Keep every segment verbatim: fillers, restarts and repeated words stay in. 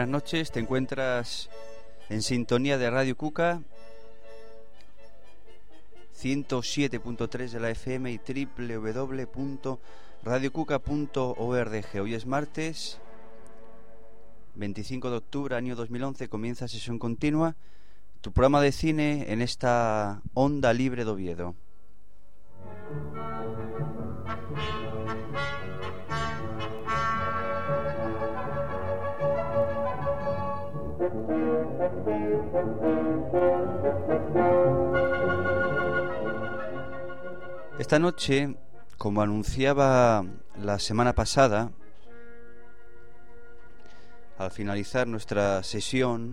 noches, te encuentras en sintonía de Radio Cuca ciento siete punto tres de la F M y doble u doble u doble u punto radio cuca punto org. Hoy es martes veinticinco de octubre, año dos mil once, comienza sesión continua, tu programa de cine en esta onda libre de Oviedo. Esta noche, como anunciaba la semana pasada, al finalizar nuestra sesión,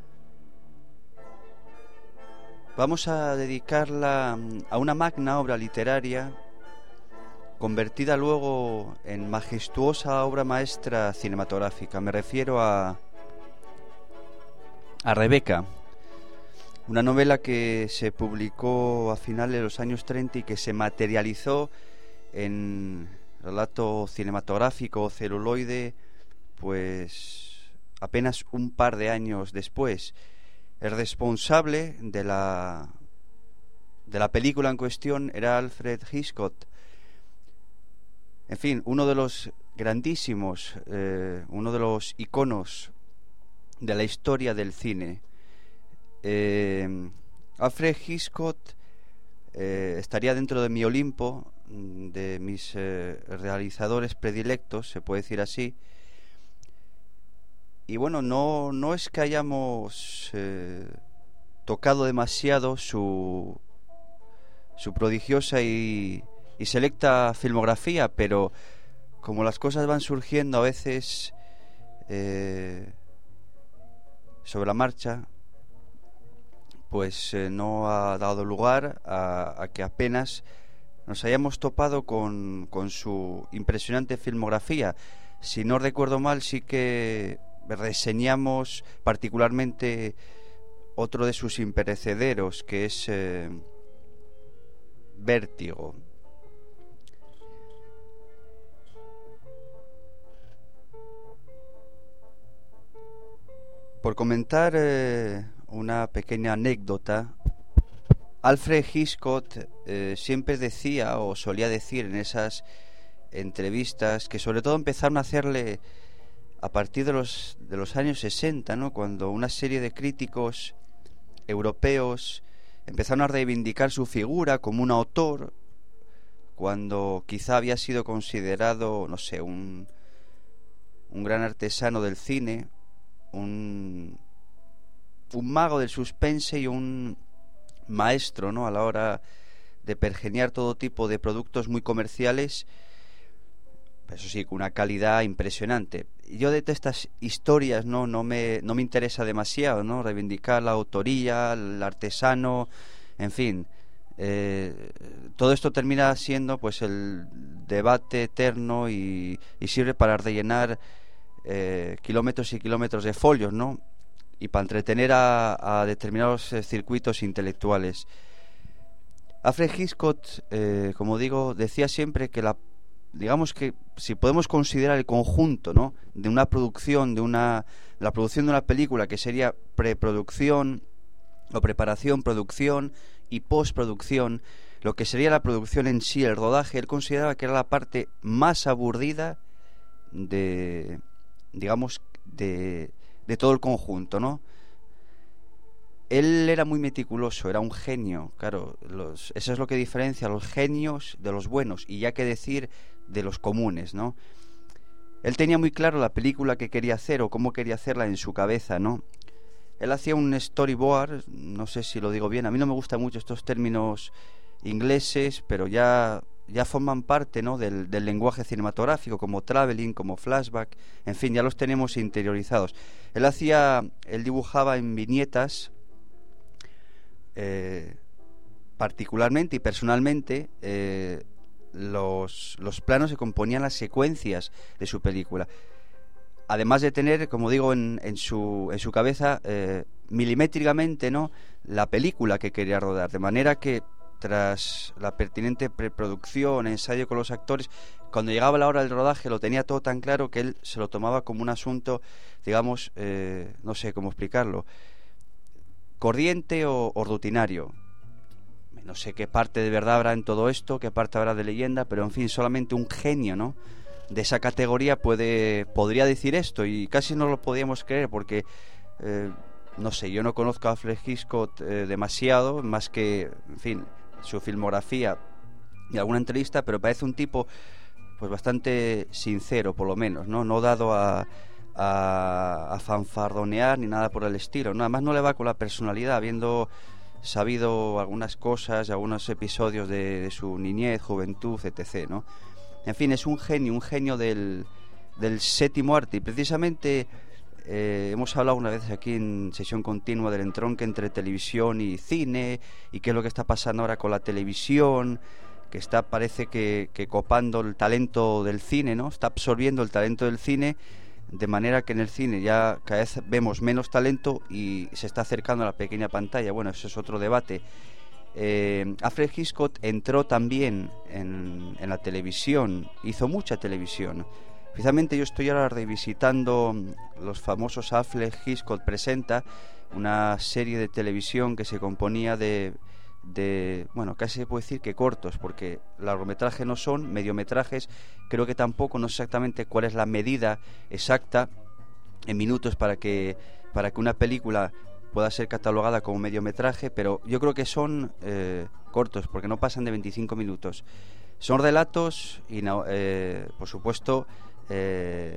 vamos a dedicarla a una magna obra literaria convertida luego en majestuosa obra maestra cinematográfica. Me refiero a a Rebeca, una novela que se publicó a finales de los años treinta y que se materializó en relato cinematográfico o celuloide pues apenas un par de años después. El responsable de la de la película en cuestión era Alfred Hitchcock. En fin, uno de los grandísimos, eh, uno de los iconos de la historia del cine. eh, Alfred Hitchcock eh, estaría dentro de mi Olimpo, de mis eh, realizadores predilectos, se puede decir así. Y bueno, no, no es que hayamos eh, tocado demasiado su su prodigiosa y, y selecta filmografía, pero como las cosas van surgiendo a veces eh, sobre la marcha, pues eh, no ha dado lugar a, a que apenas nos hayamos topado con, con su impresionante filmografía. Si no recuerdo mal, sí que reseñamos particularmente otro de sus imperecederos, que es eh, Vértigo. Por comentar eh, una pequeña anécdota, Alfred Hitchcock eh, siempre decía o solía decir en esas entrevistas que sobre todo empezaron a hacerle a partir de los, de los años sesenta, ¿no? Cuando una serie de críticos europeos empezaron a reivindicar su figura como un autor, cuando quizá había sido considerado, no sé, un, un gran artesano del cine, un, un mago del suspense y un maestro, ¿no?, a la hora de pergeniar todo tipo de productos muy comerciales, eso sí, con una calidad impresionante. Yo de estas historias no no me no me interesa demasiado, ¿no?, reivindicar la autoría, el artesano, en fin, eh, todo esto termina siendo pues el debate eterno y, y sirve para rellenar Eh, kilómetros y kilómetros de folios, ¿no?, y para entretener a, a determinados eh, circuitos intelectuales. Alfred Hitchcock, eh, como digo, decía siempre que la, digamos que si podemos considerar el conjunto, ¿no?, de una producción, de una la producción de una película, que sería preproducción o preparación, producción y postproducción, lo que sería la producción en sí, el rodaje, él consideraba que era la parte más aburrida de digamos de, de todo el conjunto, ¿no? Él era muy meticuloso, era un genio, claro, los, eso es lo que diferencia a los genios de los buenos, y ya que decir de los comunes, ¿no? Él tenía muy claro la película que quería hacer o cómo quería hacerla en su cabeza, ¿no? Él hacía un storyboard, no sé si lo digo bien, a mí no me gustan mucho estos términos ingleses, pero ya ya forman parte, ¿no?, del, del lenguaje cinematográfico, como traveling, como flashback, en fin, ya los tenemos interiorizados. Él hacía, él dibujaba en viñetas, eh, particularmente y personalmente, eh, los, los planos que componían las secuencias de su película. Además de tener, como digo, en, en su en su cabeza eh, milimétricamente, ¿no?, la película que quería rodar, de manera que tras la pertinente preproducción, ensayo con los actores, cuando llegaba la hora del rodaje lo tenía todo tan claro que él se lo tomaba como un asunto, digamos, eh, no sé cómo explicarlo, corriente o, o rutinario. No sé qué parte de verdad habrá en todo esto, qué parte habrá de leyenda, pero en fin, solamente un genio, ¿no?, de esa categoría puede podría decir esto, y casi no lo podíamos creer porque, eh, no sé, yo no conozco a Alfred Hitchcock eh, demasiado, más que, en fin, su filmografía y alguna entrevista, pero parece un tipo pues bastante sincero, por lo menos, no no dado a, a, a fanfarronear ni nada por el estilo, ¿no? Además no le va con la personalidad, habiendo sabido algunas cosas, algunos episodios de, de su niñez, juventud, etcétera, ¿no? En fin, es un genio, un genio del, del séptimo arte, y precisamente eh, hemos hablado una vez aquí en Sesión Continua del entronque entre televisión y cine, y qué es lo que está pasando ahora con la televisión, que está, parece que, que copando el talento del cine, ¿no? Está absorbiendo el talento del cine, de manera que en el cine ya cada vez vemos menos talento y se está acercando a la pequeña pantalla. Bueno, eso es otro debate. Eh, Alfred Hitchcock entró también en, en la televisión, hizo mucha televisión. Precisamente yo estoy ahora revisitando los famosos Alfred Hitchcock Presenta, una serie de televisión que se componía de, de, bueno, casi se puede decir que cortos, porque largometrajes no son, mediometrajes creo que tampoco, no sé exactamente cuál es la medida exacta en minutos para que, para que una película pueda ser catalogada como mediometraje, pero yo creo que son eh, cortos, porque no pasan de veinticinco minutos. Son relatos y, eh, por supuesto, eh,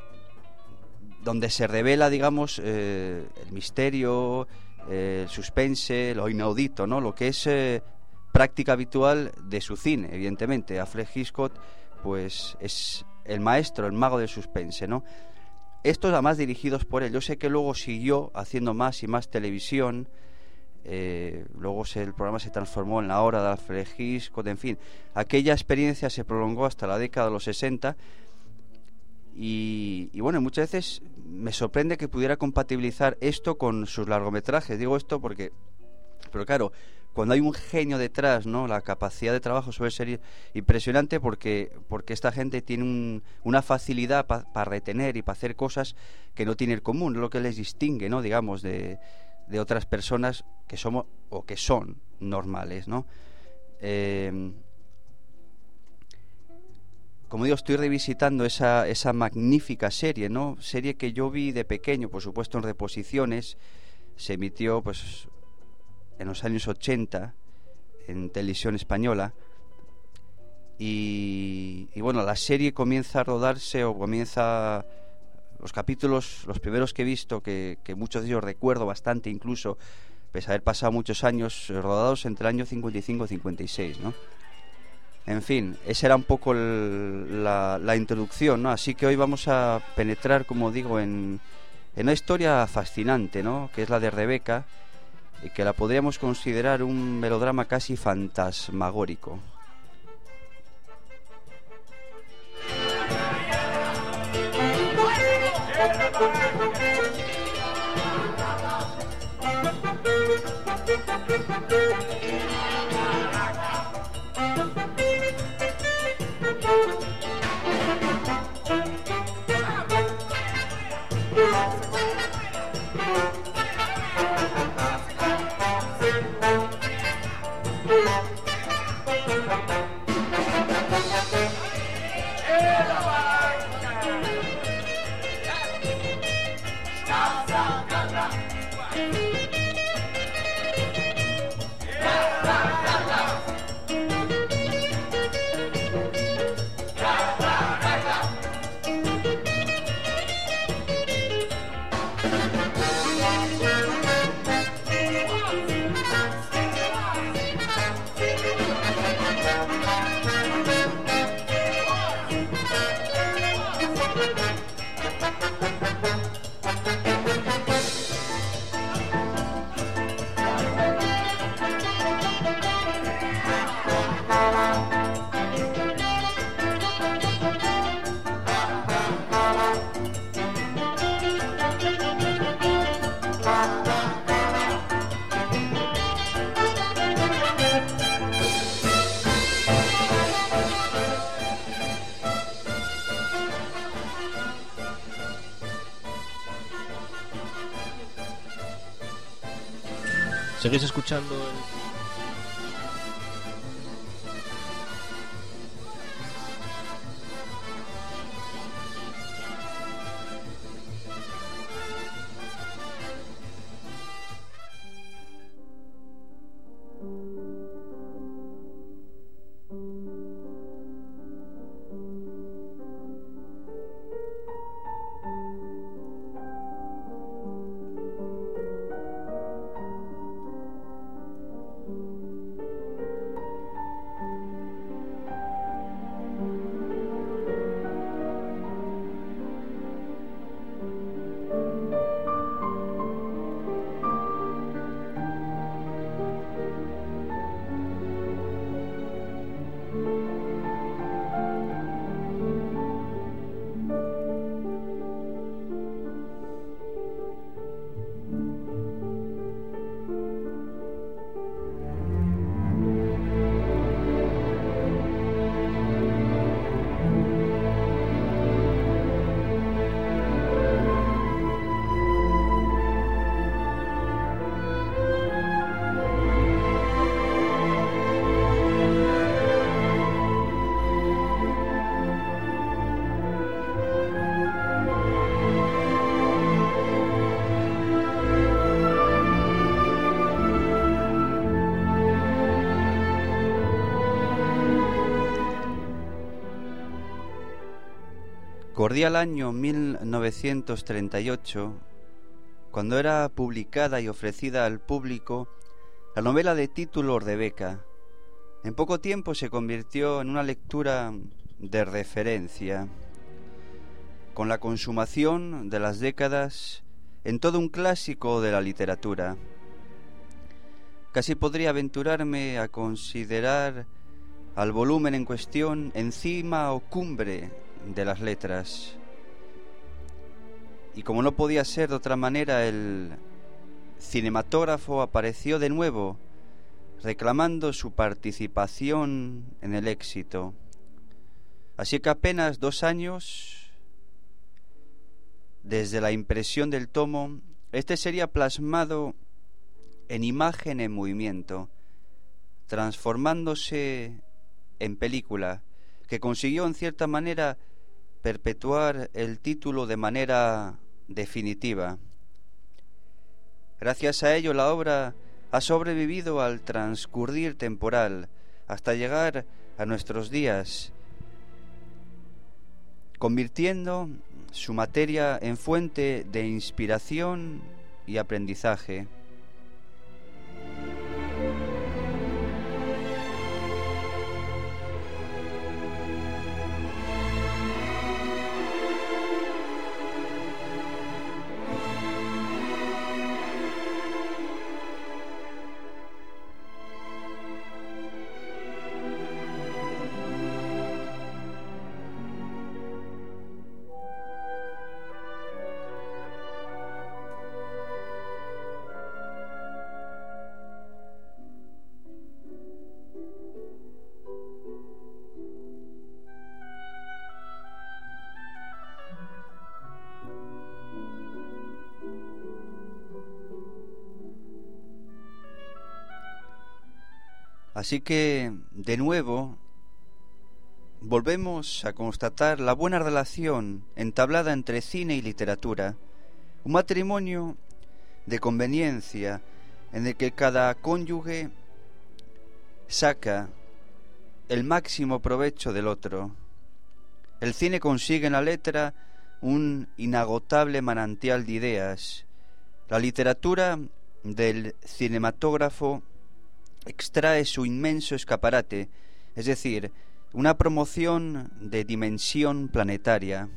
donde se revela, digamos, eh, el misterio, eh, el suspense, lo inaudito, ¿no? Lo que es eh, práctica habitual de su cine, evidentemente. Alfred Hitchcock, pues, es el maestro, el mago del suspense, ¿no? Estos además dirigidos por él. Yo sé que luego siguió haciendo más y más televisión. Eh, luego se, el programa se transformó en La Hora de Alfred Hitchcock. En fin, aquella experiencia se prolongó hasta la década de los sesenta. Y, y bueno, muchas veces me sorprende que pudiera compatibilizar esto con sus largometrajes. Digo esto porque, pero claro, cuando hay un genio detrás, ¿no?, la capacidad de trabajo suele ser impresionante, porque porque esta gente tiene un, una facilidad para pa retener y para hacer cosas que no tiene en común, lo que les distingue, ¿no?, digamos, de, de otras personas que somos o que son normales, ¿no? Eh, como digo, estoy revisitando esa, esa magnífica serie, ¿no? Serie que yo vi de pequeño, por supuesto en reposiciones. Se emitió, pues, en los años ochenta en televisión española, y, y bueno, la serie comienza a rodarse, o comienza los capítulos, los primeros que he visto, que, que muchos de ellos recuerdo bastante, incluso pese a haber pasado muchos años, rodados entre el año cincuenta y cinco y cincuenta y seis, ¿no? En fin, esa era un poco el, la, la introducción, ¿no? Así que hoy vamos a penetrar, como digo, en, en una historia fascinante, ¿no?, que es la de Rebeca, y que la podríamos considerar un melodrama casi fantasmagórico. Seguís escuchando el... Corría el año mil novecientos treinta y ocho, cuando era publicada y ofrecida al público la novela de título Ordebeca. En poco tiempo se convirtió en una lectura de referencia, con la consumación de las décadas en todo un clásico de la literatura. Casi podría aventurarme a considerar al volumen en cuestión encima o cumbre de las letras. Y como no podía ser de otra manera, el cinematógrafo apareció de nuevo, reclamando su participación en el éxito. Así que apenas dos años desde la impresión del tomo, este sería plasmado en imagen en movimiento, transformándose en película, que consiguió en cierta manera perpetuar el título de manera definitiva. Gracias a ello, la obra ha sobrevivido al transcurrir temporal hasta llegar a nuestros días, convirtiendo su materia en fuente de inspiración y aprendizaje. Así que, de nuevo, volvemos a constatar la buena relación entablada entre cine y literatura, un matrimonio de conveniencia en el que cada cónyuge saca el máximo provecho del otro. El cine consigue en la letra un inagotable manantial de ideas. La literatura del cinematógrafo extrae su inmenso escaparate, es decir, una promoción de dimensión planetaria.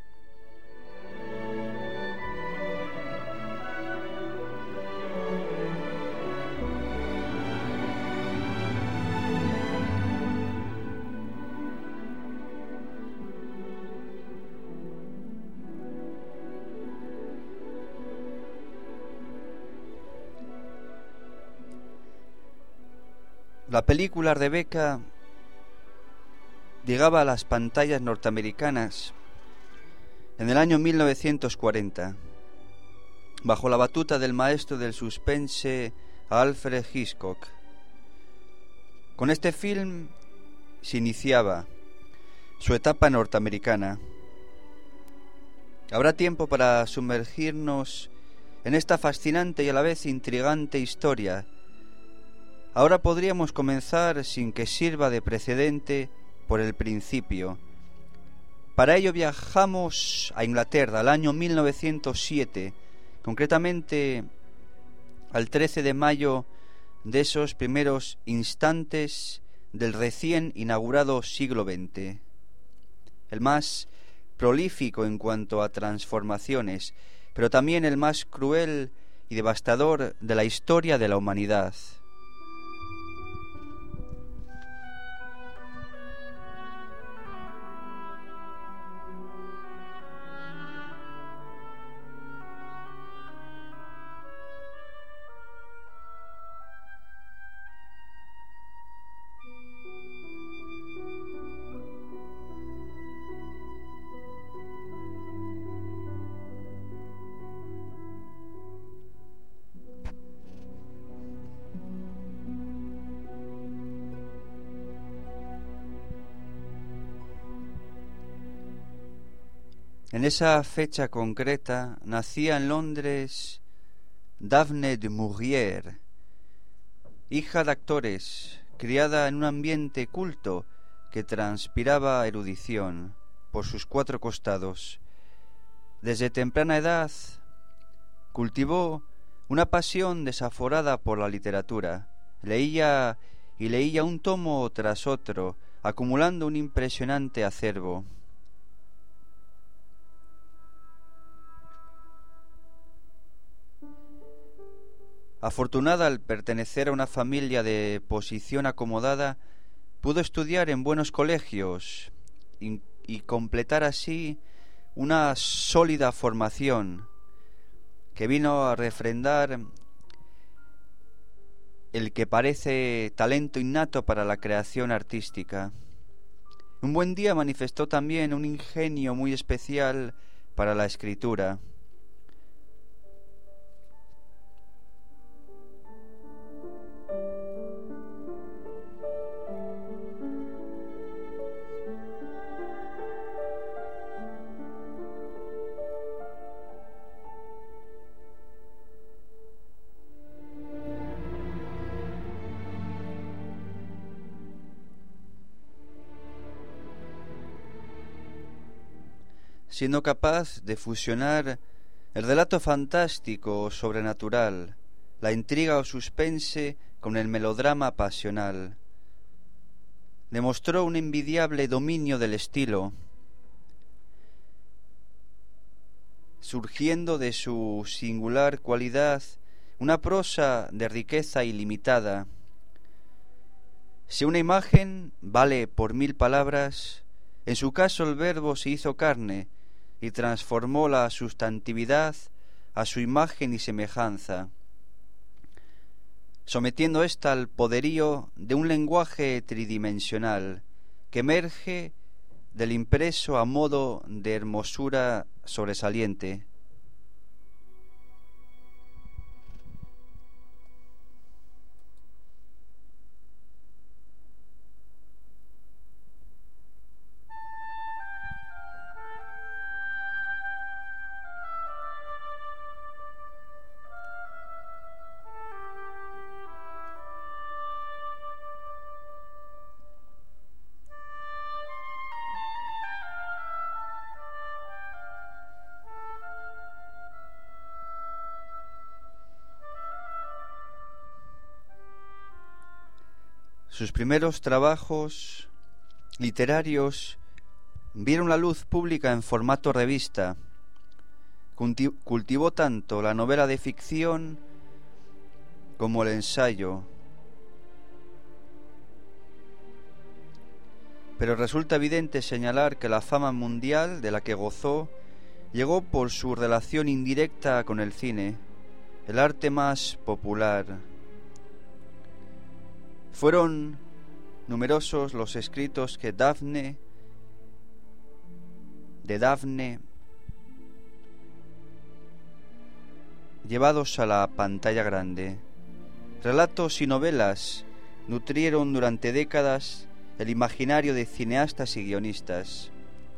La película Rebecca llegaba a las pantallas norteamericanas en el año mil novecientos cuarenta, bajo la batuta del maestro del suspense a Alfred Hitchcock. Con este film se iniciaba su etapa norteamericana. Habrá tiempo para sumergirnos en esta fascinante y a la vez intrigante historia. Ahora podríamos comenzar, sin que sirva de precedente, por el principio. Para ello viajamos a Inglaterra, al año mil novecientos siete, concretamente al trece de mayo de esos primeros instantes del recién inaugurado siglo veinte, el más prolífico en cuanto a transformaciones, pero también el más cruel y devastador de la historia de la humanidad. En esa fecha concreta nacía en Londres Daphne du Maurier, hija de actores, criada en un ambiente culto que transpiraba erudición por sus cuatro costados. Desde temprana edad cultivó una pasión desaforada por la literatura. Leía y leía un tomo tras otro, acumulando un impresionante acervo. Afortunada al pertenecer a una familia de posición acomodada, pudo estudiar en buenos colegios y, y completar así una sólida formación que vino a refrendar el que parece talento innato para la creación artística. Un buen día manifestó también un ingenio muy especial para la escritura. Siendo capaz de fusionar el relato fantástico o sobrenatural, la intriga o suspense con el melodrama pasional. Demostró un envidiable dominio del estilo, surgiendo de su singular cualidad una prosa de riqueza ilimitada. Si una imagen vale por mil palabras, en su caso el verbo se hizo carne y transformó la sustantividad a su imagen y semejanza, sometiendo ésta al poderío de un lenguaje tridimensional que emerge del impreso a modo de hermosura sobresaliente. Sus primeros trabajos literarios vieron la luz pública en formato revista. Cultivó tanto la novela de ficción como el ensayo. Pero resulta evidente señalar que la fama mundial de la que gozó llegó por su relación indirecta con el cine, el arte más popular. Fueron numerosos los escritos que Daphne, de Daphne, llevados a la pantalla grande. Relatos y novelas nutrieron durante décadas el imaginario de cineastas y guionistas.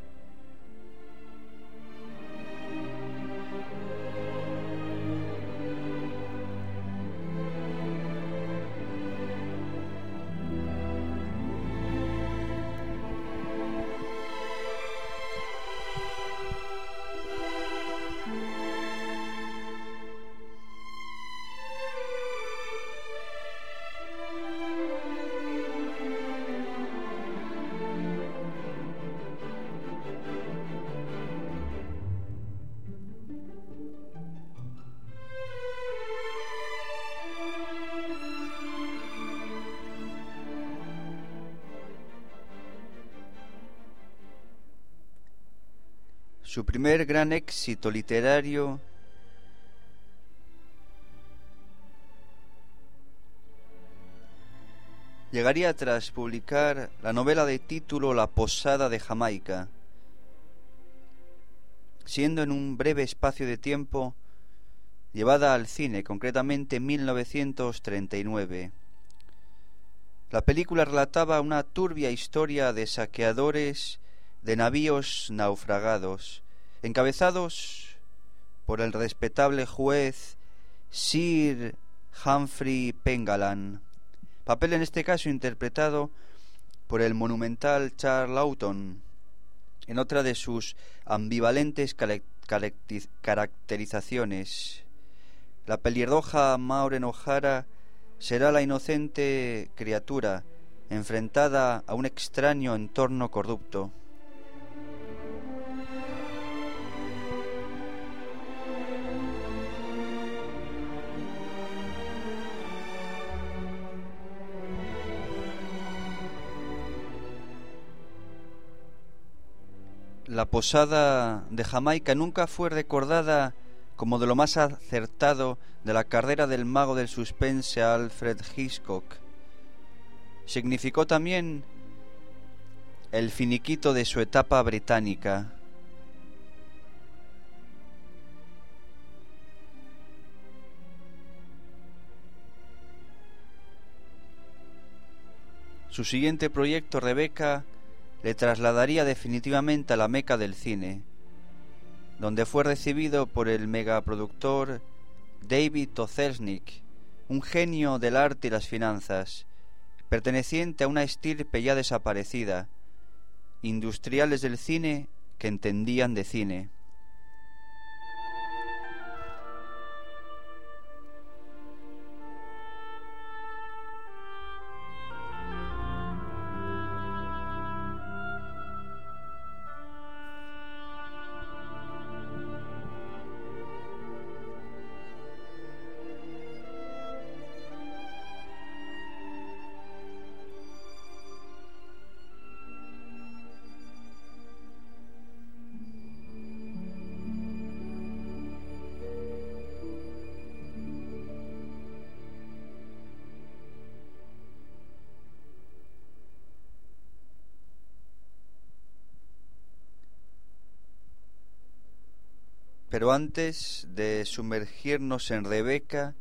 Su primer gran éxito literario llegaría tras publicar la novela de título La Posada de Jamaica, siendo en un breve espacio de tiempo llevada al cine, concretamente en mil novecientos treinta y nueve. La película relataba una turbia historia de saqueadores de navíos naufragados, encabezados por el respetable juez Sir Humphrey Pengallan, papel en este caso interpretado por el monumental Charles Laughton, en otra de sus ambivalentes caracterizaciones. La pelirroja Maureen O'Hara será la inocente criatura enfrentada a un extraño entorno corrupto. La Posada de Jamaica nunca fue recordada como de lo más acertado de la carrera del mago del suspense Alfred Hitchcock. Significó también el finiquito de su etapa británica. Su siguiente proyecto, Rebecca, le trasladaría definitivamente a la meca del cine, donde fue recibido por el megaproductor David O. Selznick, un genio del arte y las finanzas, perteneciente a una estirpe ya desaparecida, industriales del cine que entendían de cine. Pero antes de sumergirnos en Rebecca,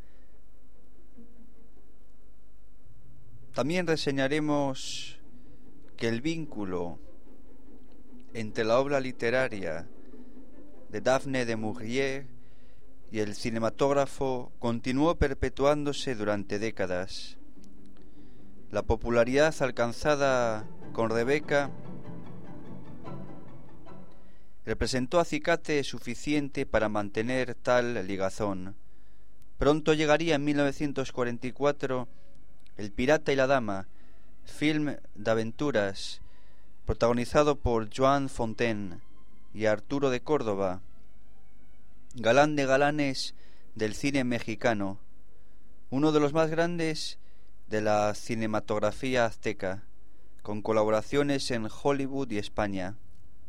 también reseñaremos que el vínculo entre la obra literaria de Daphne du Maurier y el cinematógrafo continuó perpetuándose durante décadas. La popularidad alcanzada con Rebecca representó acicate suficiente para mantener tal ligazón. Pronto llegaría en mil novecientos cuarenta y cuatro El pirata y la dama, film de aventuras protagonizado por Joan Fontaine y Arturo de Córdoba, galán de galanes del cine mexicano, uno de los más grandes de la cinematografía azteca, con colaboraciones en Hollywood y España.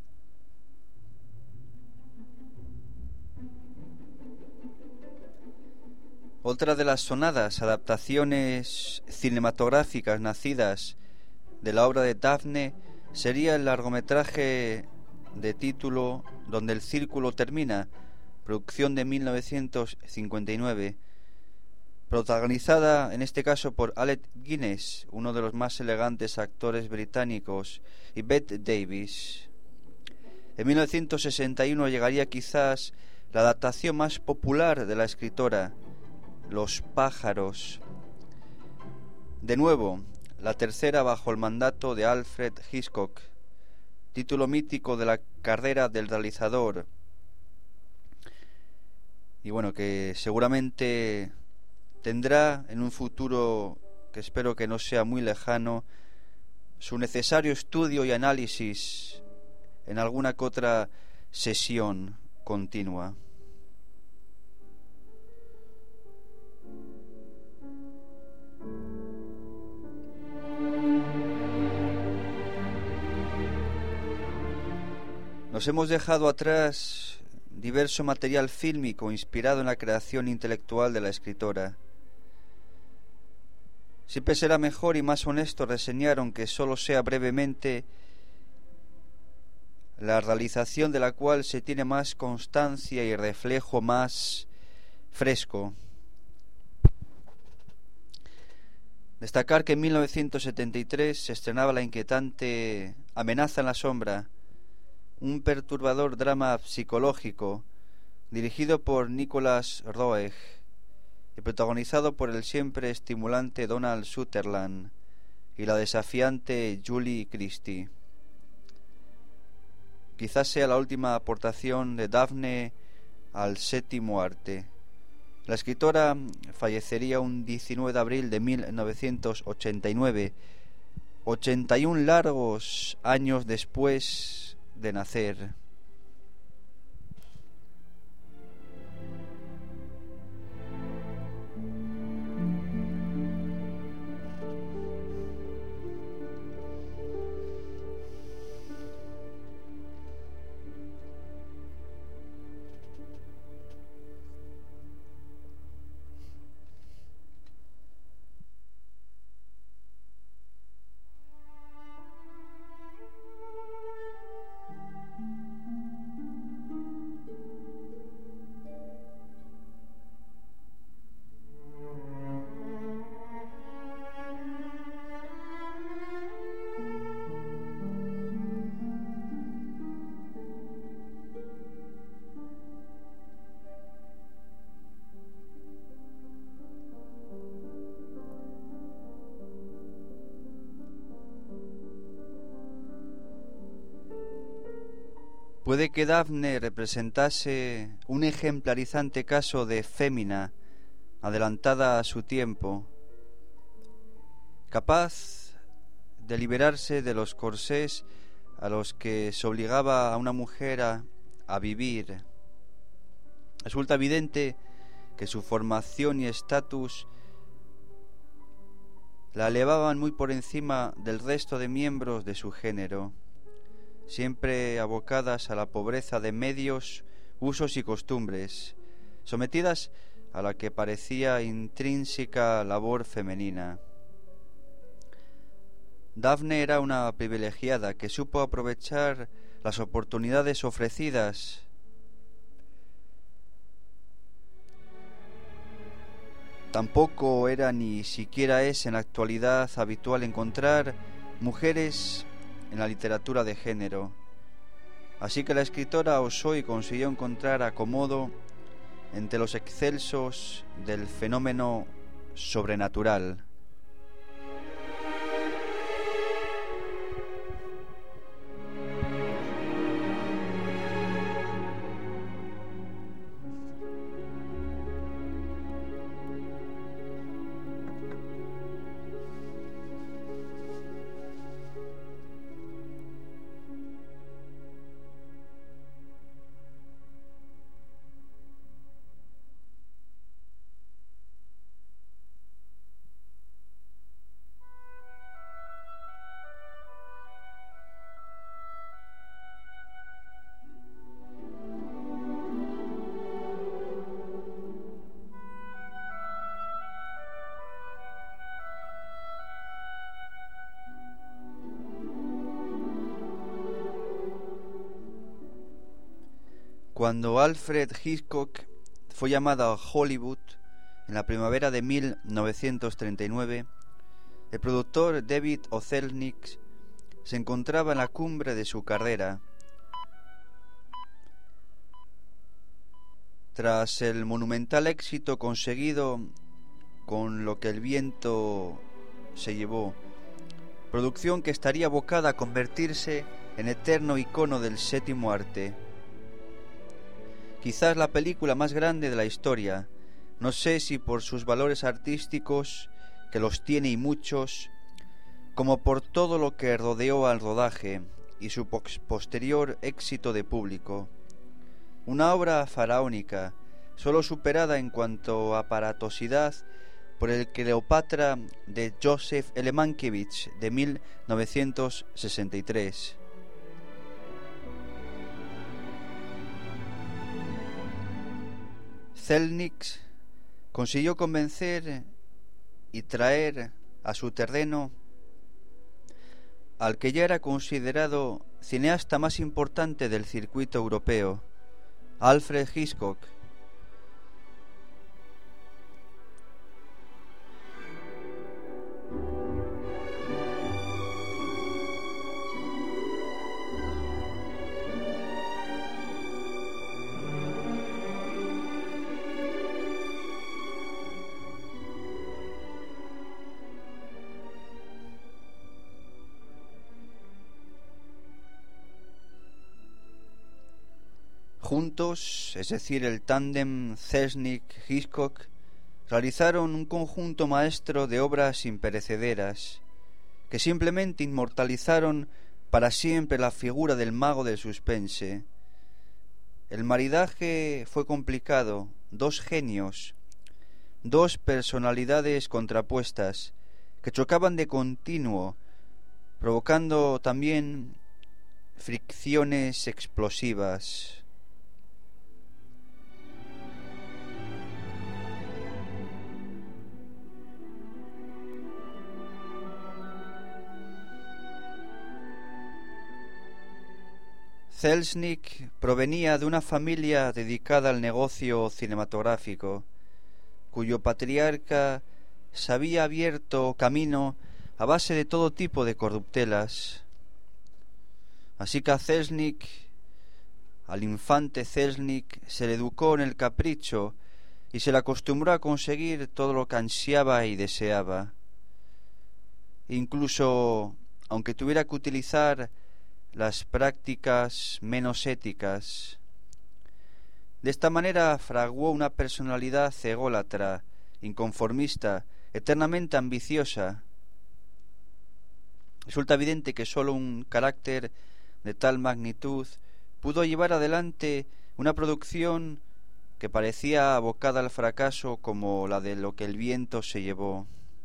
Otra de las sonadas adaptaciones cinematográficas nacidas de la obra de Daphne sería el largometraje de título Donde el círculo termina, producción de mil novecientos cincuenta y nueve, protagonizada en este caso por Alec Guinness, uno de los más elegantes actores británicos, y Bette Davis. En mil novecientos sesenta y uno llegaría quizás la adaptación más popular de la escritora, Los pájaros. De nuevo, la tercera bajo el mandato de Alfred Hitchcock, título mítico de la carrera del realizador, y bueno, que seguramente tendrá en un futuro que espero que no sea muy lejano su necesario estudio y análisis en alguna que otra sesión continua. Nos hemos dejado atrás diverso material fílmico inspirado en la creación intelectual de la escritora. Siempre será mejor y más honesto reseñar, aunque solo sea brevemente, la realización de la cual se tiene más constancia y reflejo más fresco. Destacar que en mil novecientos setenta y tres se estrenaba la inquietante Amenaza en la sombra, un perturbador drama psicológico dirigido por Nicholas Roeg y protagonizado por el siempre estimulante Donald Sutherland y la desafiante Julie Christie. Quizás sea la última aportación de Daphne al séptimo arte. La escritora fallecería un diecinueve de abril de mil novecientos ochenta y nueve, ochenta y un largos años después de nacer. Puede que Daphne representase un ejemplarizante caso de fémina adelantada a su tiempo, capaz de liberarse de los corsés a los que se obligaba a una mujer a, a vivir. Resulta evidente que su formación y estatus la elevaban muy por encima del resto de miembros de su género, siempre abocadas a la pobreza de medios, usos y costumbres, sometidas a la que parecía intrínseca labor femenina. Daphne era una privilegiada que supo aprovechar las oportunidades ofrecidas. Tampoco era ni siquiera es en la actualidad habitual encontrar mujeres en la literatura de género. Así que la escritora osó y consiguió encontrar acomodo entre los excelsos del fenómeno sobrenatural. Cuando Alfred Hitchcock fue llamado a Hollywood, en la primavera de mil novecientos treinta y nueve, el productor David O. Selznick se encontraba en la cumbre de su carrera. Tras el monumental éxito conseguido con Lo que el viento se llevó, producción que estaría abocada a convertirse en eterno icono del séptimo arte. Quizás la película más grande de la historia, no sé si por sus valores artísticos, que los tiene y muchos, como por todo lo que rodeó al rodaje y su posterior éxito de público. Una obra faraónica, solo superada en cuanto a aparatosidad por el Cleopatra de Joseph L. Mankiewicz de mil novecientos sesenta y tres. Selznick consiguió convencer y traer a su terreno al que ya era considerado cineasta más importante del circuito europeo, Alfred Hitchcock. Juntos, es decir, el tándem Selznick-Hitchcock, realizaron un conjunto maestro de obras imperecederas que simplemente inmortalizaron para siempre la figura del mago del suspense. El maridaje fue complicado, dos genios, dos personalidades contrapuestas que chocaban de continuo, provocando también fricciones explosivas. Selznick provenía de una familia dedicada al negocio cinematográfico, cuyo patriarca se había abierto camino a base de todo tipo de corruptelas. Así que a Selznick, al infante Selznick, se le educó en el capricho y se le acostumbró a conseguir todo lo que ansiaba y deseaba. Incluso, aunque tuviera que utilizar las prácticas menos éticas. De esta manera fraguó una personalidad ególatra, inconformista, eternamente ambiciosa. Resulta evidente que sólo un carácter de tal magnitud pudo llevar adelante una producción que parecía abocada al fracaso como la de Lo que el viento se llevó.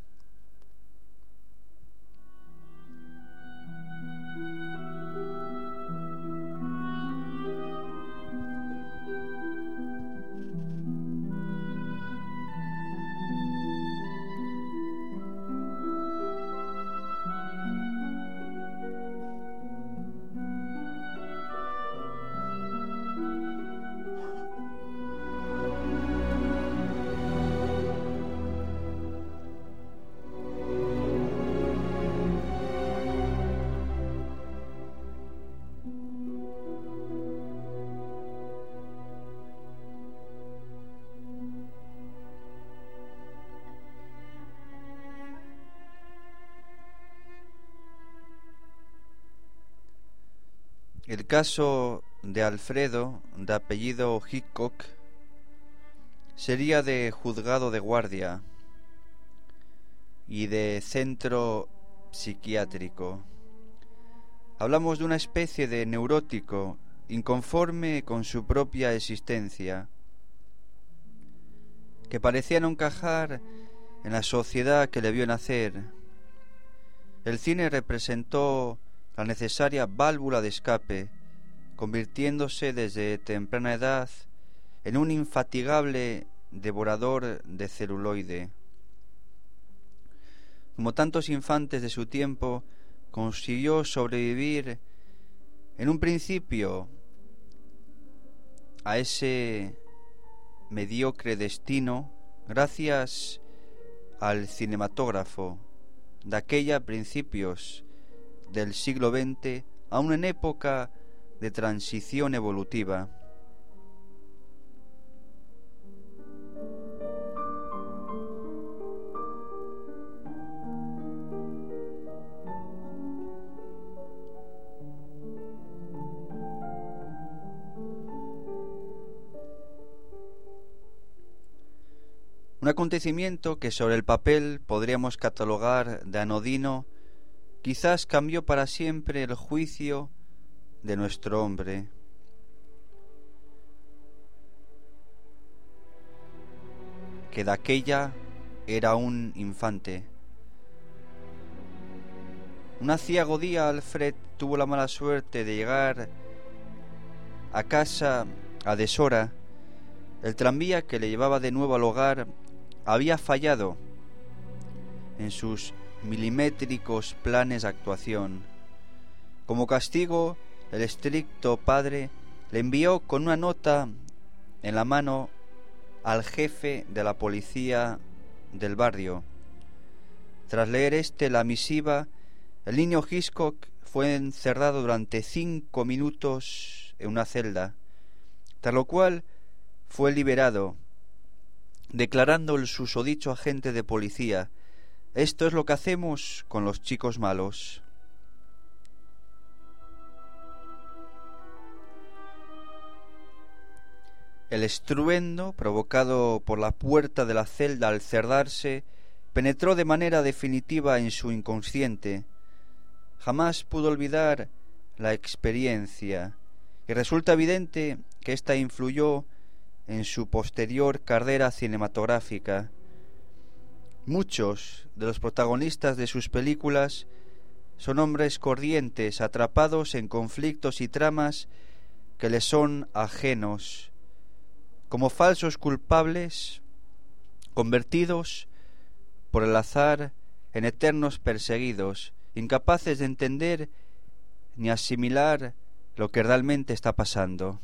El caso de Alfredo, de apellido Hitchcock, sería de juzgado de guardia y de centro psiquiátrico. Hablamos de una especie de neurótico inconforme con su propia existencia, que parecía no encajar en la sociedad que le vio nacer. El cine representó la necesaria válvula de escape, convirtiéndose desde temprana edad en un infatigable devorador de celuloide. Como tantos infantes de su tiempo, consiguió sobrevivir en un principio a ese mediocre destino gracias al cinematógrafo de aquella principios del siglo veinte, aún en época de transición evolutiva. Un acontecimiento que sobre el papel podríamos catalogar de anodino, quizás cambió para siempre el juicio de nuestro hombre. Que de aquella era un infante. Un aciago día Alfred tuvo la mala suerte de llegar a casa a deshora. El tranvía que le llevaba de nuevo al hogar había fallado en sus milimétricos planes de actuación. Como castigo, el estricto padre le envió con una nota en la mano al jefe de la policía del barrio. Tras leer este la misiva, el niño Hitchcock fue encerrado durante cinco minutos en una celda, tras lo cual fue liberado, declarando el susodicho agente de policía: esto es lo que hacemos con los chicos malos. El estruendo provocado por la puerta de la celda al cerrarse penetró de manera definitiva en su inconsciente. Jamás pudo olvidar la experiencia, y resulta evidente que ésta influyó en su posterior carrera cinematográfica. Muchos de los protagonistas de sus películas son hombres corrientes, atrapados en conflictos y tramas que les son ajenos, como falsos culpables, convertidos por el azar en eternos perseguidos, incapaces de entender ni asimilar lo que realmente está pasando.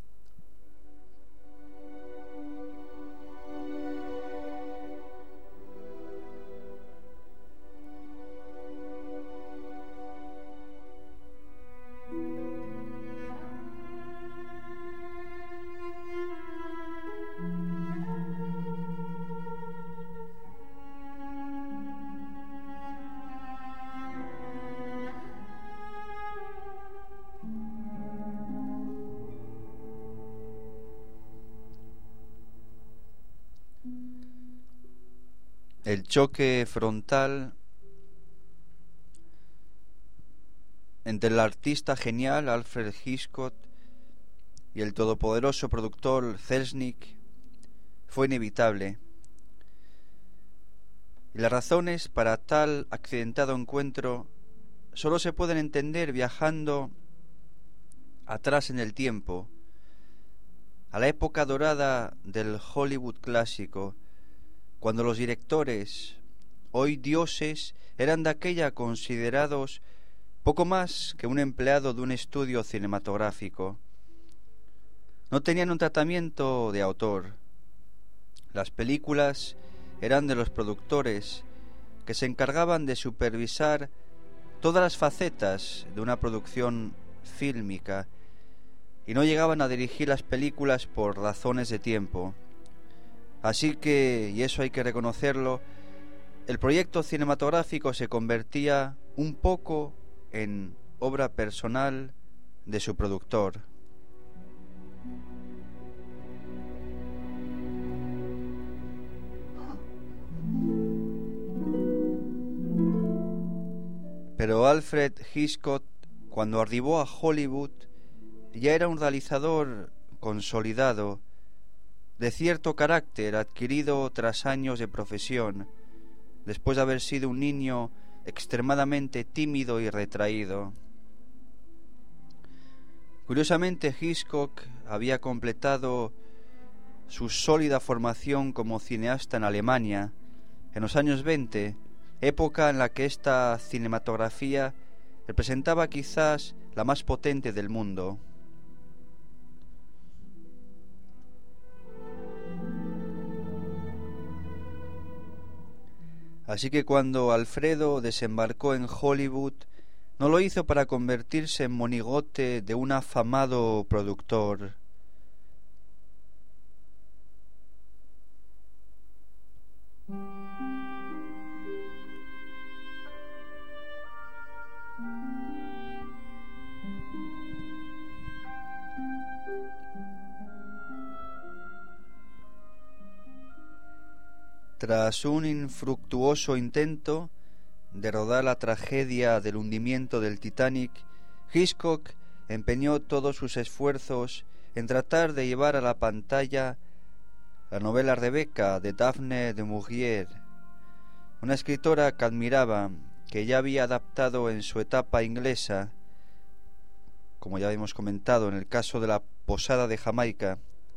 El choque frontal entre el artista genial Alfred Hitchcock y el todopoderoso productor Selznick fue inevitable, y las razones para tal accidentado encuentro solo se pueden entender viajando atrás en el tiempo, a la época dorada del Hollywood clásico, cuando los directores, hoy dioses, eran de aquella considerados poco más que un empleado de un estudio cinematográfico. No tenían un tratamiento de autor. Las películas eran de los productores, que se encargaban de supervisar todas las facetas de una producción fílmica, y no llegaban a dirigir las películas por razones de tiempo. Así que, y eso hay que reconocerlo, el proyecto cinematográfico se convertía un poco en obra personal de su productor. Pero Alfred Hitchcock, cuando arribó a Hollywood, ya era un realizador consolidado, de cierto carácter adquirido tras años de profesión, después de haber sido un niño extremadamente tímido y retraído. Curiosamente, Hitchcock había completado su sólida formación como cineasta en Alemania en los años veinte, época en la que esta cinematografía representaba quizás la más potente del mundo. Así que cuando Alfredo desembarcó en Hollywood, no lo hizo para convertirse en monigote de un afamado productor. Tras un infructuoso intento de rodar la tragedia del hundimiento del Titanic, Hitchcock empeñó todos sus esfuerzos en tratar de llevar a la pantalla la novela Rebecca de Daphne du Maurier, una escritora que admiraba, que ya había adaptado en su etapa inglesa, como ya hemos comentado en el caso de La Posada de Jamaica.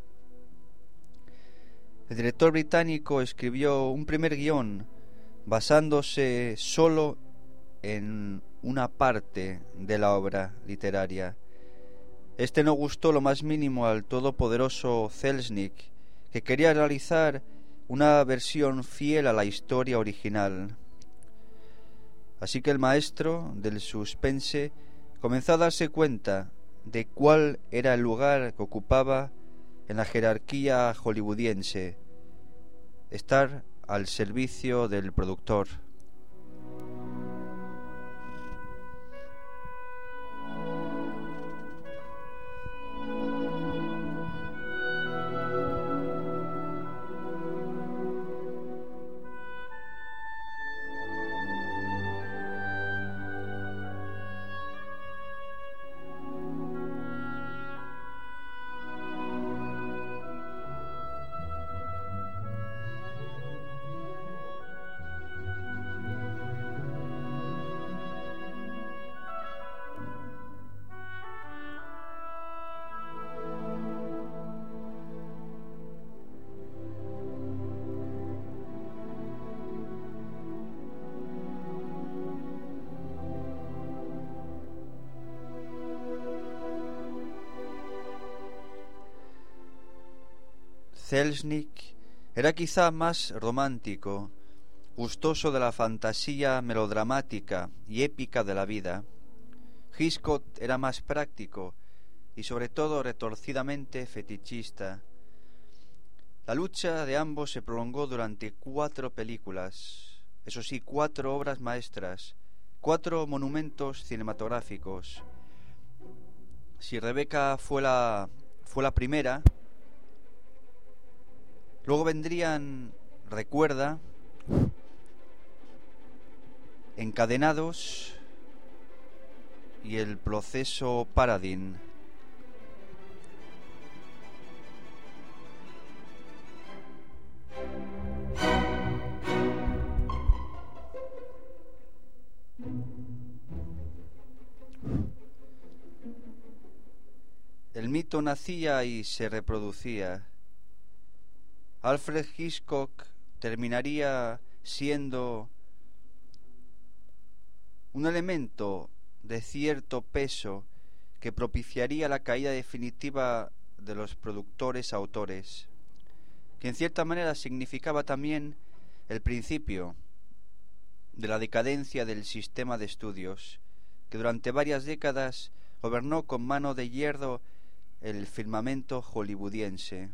El director británico escribió un primer guión basándose solo en una parte de la obra literaria. Este no gustó lo más mínimo al todopoderoso Selznick, que quería realizar una versión fiel a la historia original. Así que el maestro del suspense comenzó a darse cuenta de cuál era el lugar que ocupaba en la jerarquía hollywoodiense: estar al servicio del productor. Selznick era quizá más romántico, gustoso de la fantasía melodramática y épica de la vida. Hitchcock era más práctico y sobre todo retorcidamente fetichista. La lucha de ambos se prolongó durante cuatro películas, eso sí, cuatro obras maestras, cuatro monumentos cinematográficos. Si Rebecca fue la, fue la primera, luego vendrían Recuerda, Encadenados y El proceso Paradine. El mito nacía y se reproducía. Alfred Hitchcock terminaría siendo un elemento de cierto peso que propiciaría la caída definitiva de los productores autores, que en cierta manera significaba también el principio de la decadencia del sistema de estudios, que durante varias décadas gobernó con mano de hierro el firmamento hollywoodiense.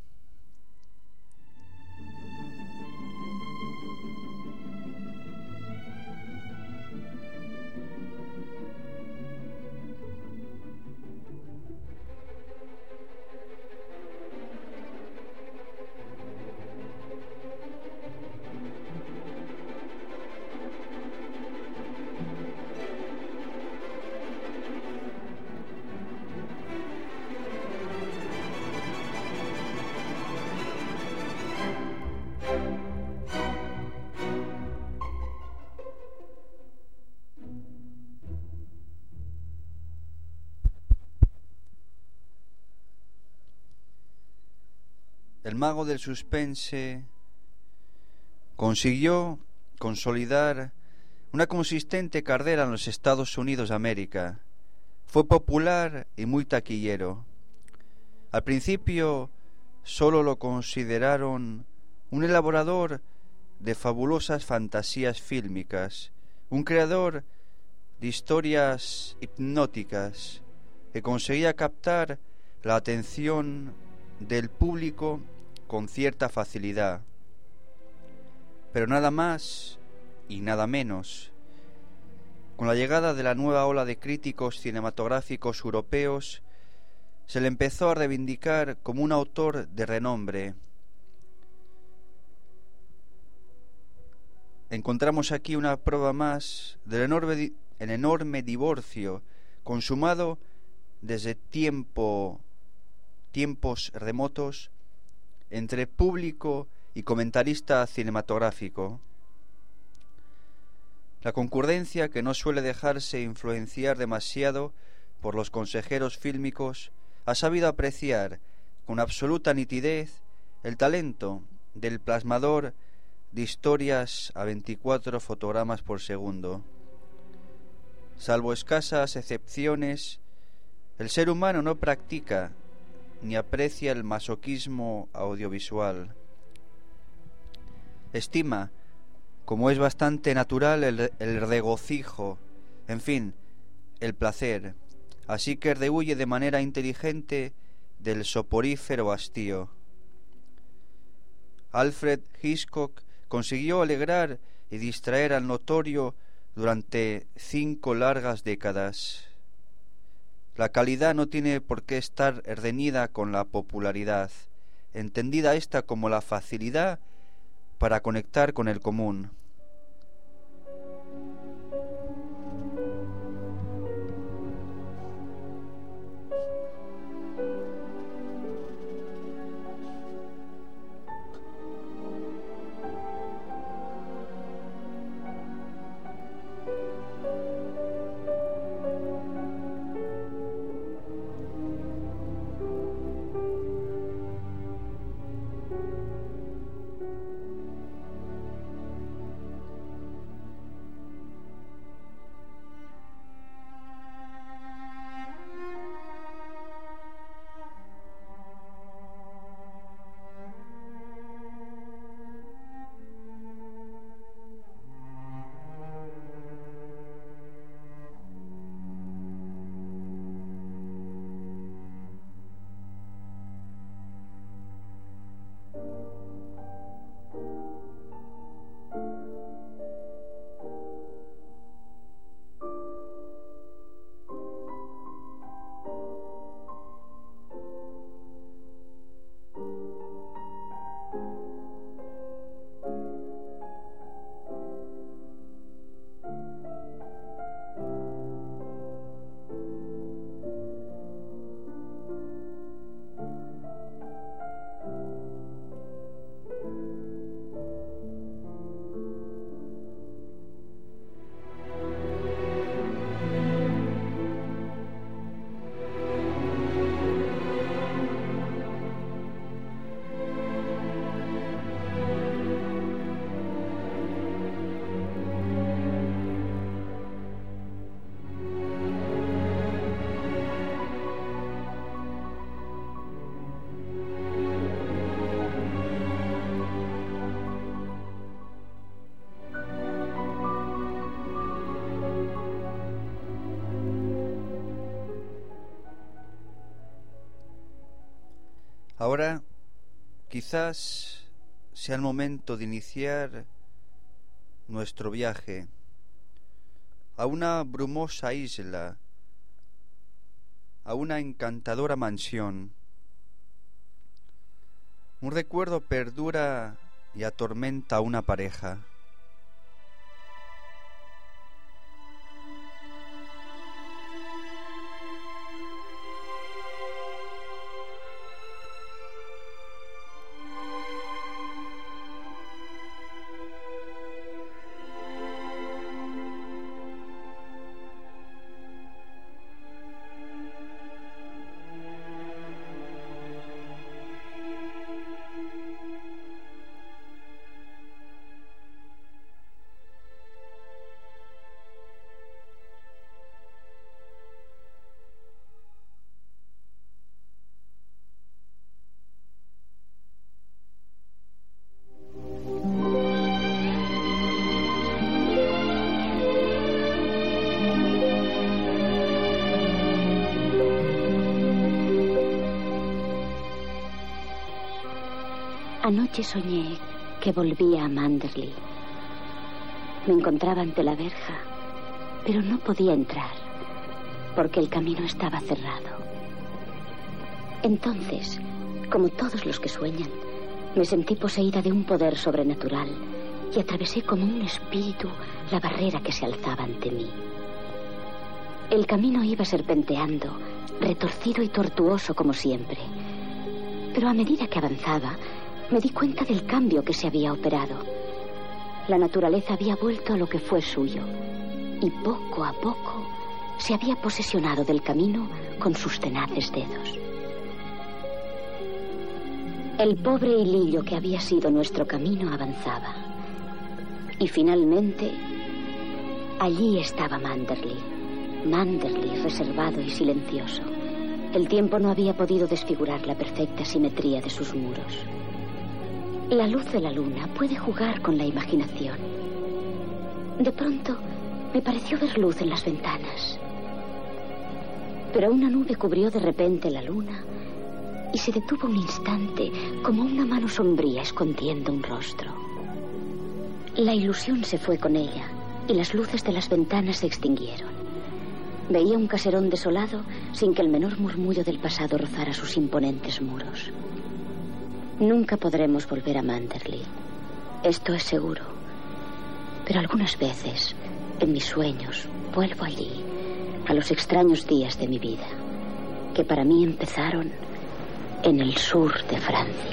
El mago del suspense consiguió consolidar una consistente carrera en los Estados Unidos de América. Fue popular y muy taquillero. Al principio solo lo consideraron un elaborador de fabulosas fantasías fílmicas, un creador de historias hipnóticas que conseguía captar la atención del público con cierta facilidad. Pero nada más y nada menos. Con la llegada de la nueva ola de críticos cinematográficos europeos, se le empezó a reivindicar como un autor de renombre. Encontramos aquí una prueba más del enorme, el enorme divorcio consumado desde tiempo, tiempos remotos entre público y comentarista cinematográfico. La concurrencia, que no suele dejarse influenciar demasiado por los consejeros fílmicos, ha sabido apreciar con absoluta nitidez el talento del plasmador de historias a veinticuatro fotogramas por segundo. Salvo escasas excepciones, el ser humano no practica ni aprecia el masoquismo audiovisual. Estima, como es bastante natural, el, el regocijo, en fin, el placer, así que rehuye de manera inteligente del soporífero hastío. Alfred Hitchcock consiguió alegrar y distraer al notorio durante cinco largas décadas. La calidad no tiene por qué estar reñida con la popularidad, entendida esta como la facilidad para conectar con el común. Ahora quizás sea el momento de iniciar nuestro viaje a una brumosa isla, a una encantadora mansión. Un recuerdo perdura y atormenta a una pareja. Anoche soñé que volvía a Manderley. Me encontraba ante la verja, pero no podía entrar, porque el camino estaba cerrado. Entonces, como todos los que sueñan, me sentí poseída de un poder sobrenatural y atravesé como un espíritu la barrera que se alzaba ante mí. El camino iba serpenteando, retorcido y tortuoso como siempre. Pero a medida que avanzaba, me di cuenta del cambio que se había operado. La naturaleza había vuelto a lo que fue suyo, y poco a poco se había posesionado del camino con sus tenaces dedos. El pobre hilillo que había sido nuestro camino avanzaba. Y finalmente, allí estaba Manderley. Manderley, reservado y silencioso. El tiempo no había podido desfigurar la perfecta simetría de sus muros. La luz de la luna puede jugar con la imaginación. De pronto, me pareció ver luz en las ventanas. Pero una nube cubrió de repente la luna y se detuvo un instante como una mano sombría escondiendo un rostro. La ilusión se fue con ella y las luces de las ventanas se extinguieron. Veía un caserón desolado sin que el menor murmullo del pasado rozara sus imponentes muros. Nunca podremos volver a Manderley, esto es seguro. Pero algunas veces, en mis sueños, vuelvo allí, a los extraños días de mi vida, que para mí empezaron en el sur de Francia.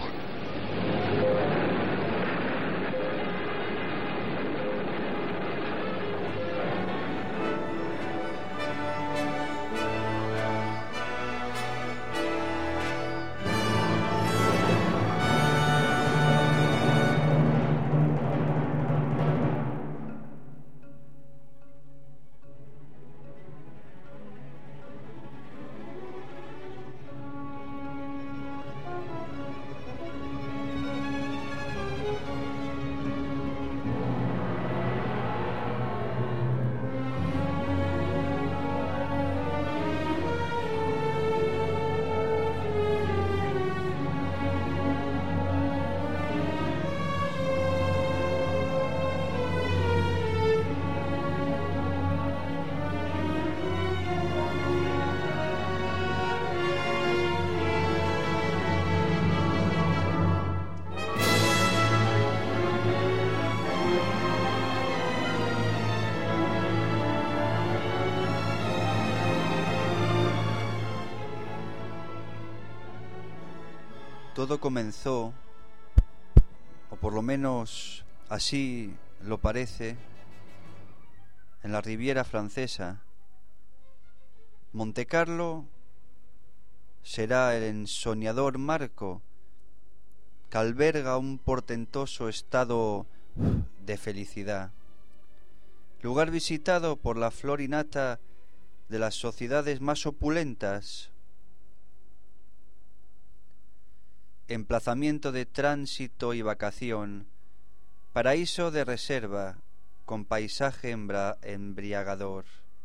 Todo comenzó, o por lo menos así lo parece, en la Riviera Francesa. Montecarlo será el ensoñador marco que alberga un portentoso estado de felicidad, lugar visitado por la flor y nata de las sociedades más opulentas, emplazamiento de tránsito y vacación, paraíso de reserva con paisaje embra- embriagador.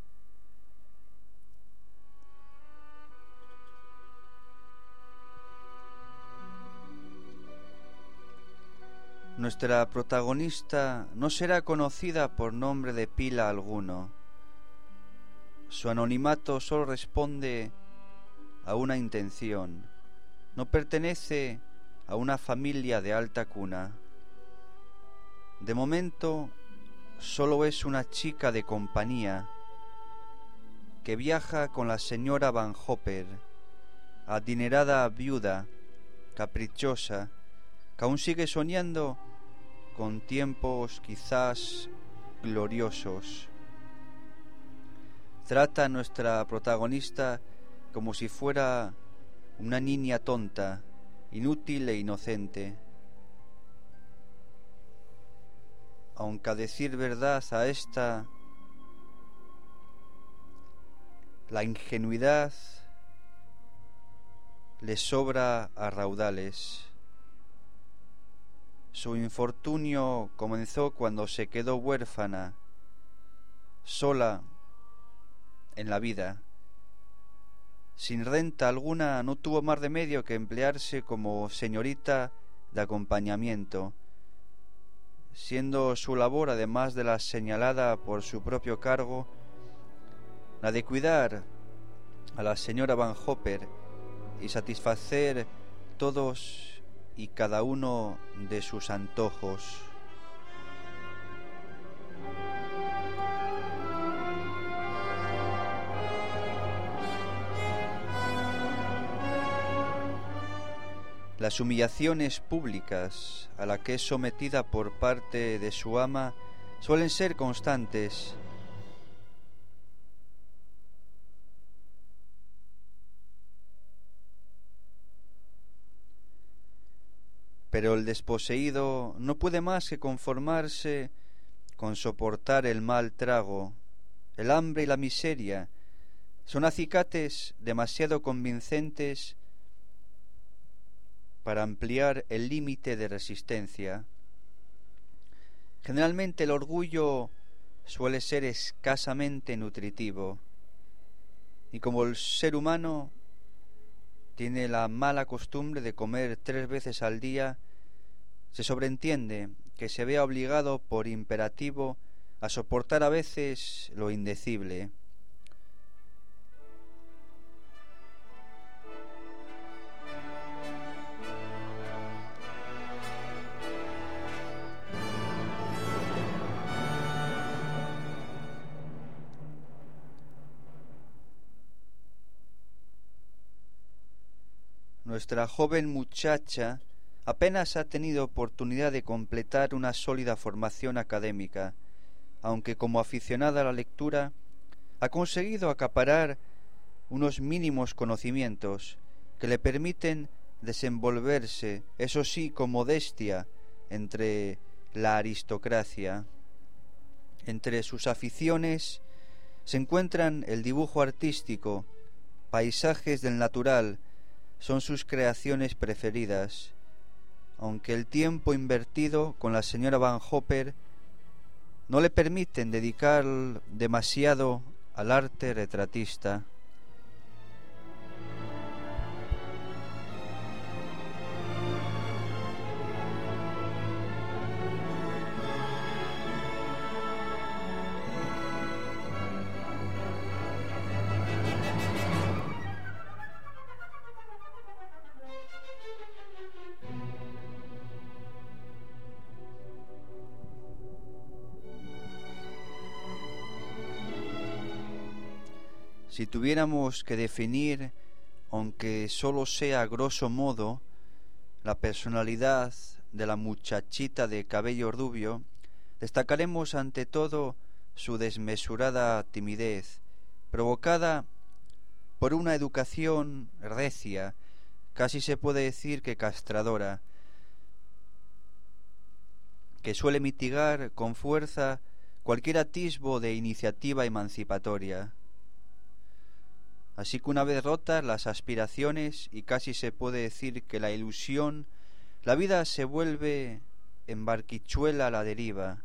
Nuestra protagonista no será conocida por nombre de pila alguno. Su anonimato solo responde a una intención. No pertenece a una familia de alta cuna. De momento, solo es una chica de compañía que viaja con la señora Van Hopper, adinerada viuda, caprichosa, que aún sigue soñando con tiempos quizás gloriosos. Trata a nuestra protagonista como si fuera una niña tonta, inútil e inocente. Aunque a decir verdad a esta, la ingenuidad le sobra a raudales. Su infortunio comenzó cuando se quedó huérfana, sola en la vida. Sin renta alguna, no tuvo más remedio que emplearse como señorita de acompañamiento, siendo su labor, además de la señalada por su propio cargo, la de cuidar a la señora Van Hopper y satisfacer todos y cada uno de sus antojos. Las humillaciones públicas a las que es sometida por parte de su ama suelen ser constantes. Pero el desposeído no puede más que conformarse con soportar el mal trago. El hambre y la miseria son acicates demasiado convincentes para ampliar el límite de resistencia. Generalmente el orgullo suele ser escasamente nutritivo, y como el ser humano tiene la mala costumbre de comer tres veces al día, se sobreentiende que se vea obligado por imperativo a soportar a veces lo indecible. Nuestra joven muchacha apenas ha tenido oportunidad de completar una sólida formación académica, aunque como aficionada a la lectura ha conseguido acaparar unos mínimos conocimientos que le permiten desenvolverse, eso sí, con modestia, entre la aristocracia. Entre sus aficiones se encuentran el dibujo artístico, paisajes del natural, son sus creaciones preferidas, aunque el tiempo invertido con la señora Van Hopper no le permiten dedicar demasiado al arte retratista. Si tuviéramos que definir, aunque solo sea a grosso modo, la personalidad de la muchachita de cabello rubio, destacaremos ante todo su desmesurada timidez, provocada por una educación recia, casi se puede decir que castradora, que suele mitigar con fuerza cualquier atisbo de iniciativa emancipatoria. Así que una vez rotas las aspiraciones y casi se puede decir que la ilusión, la vida se vuelve en barquichuela a la deriva.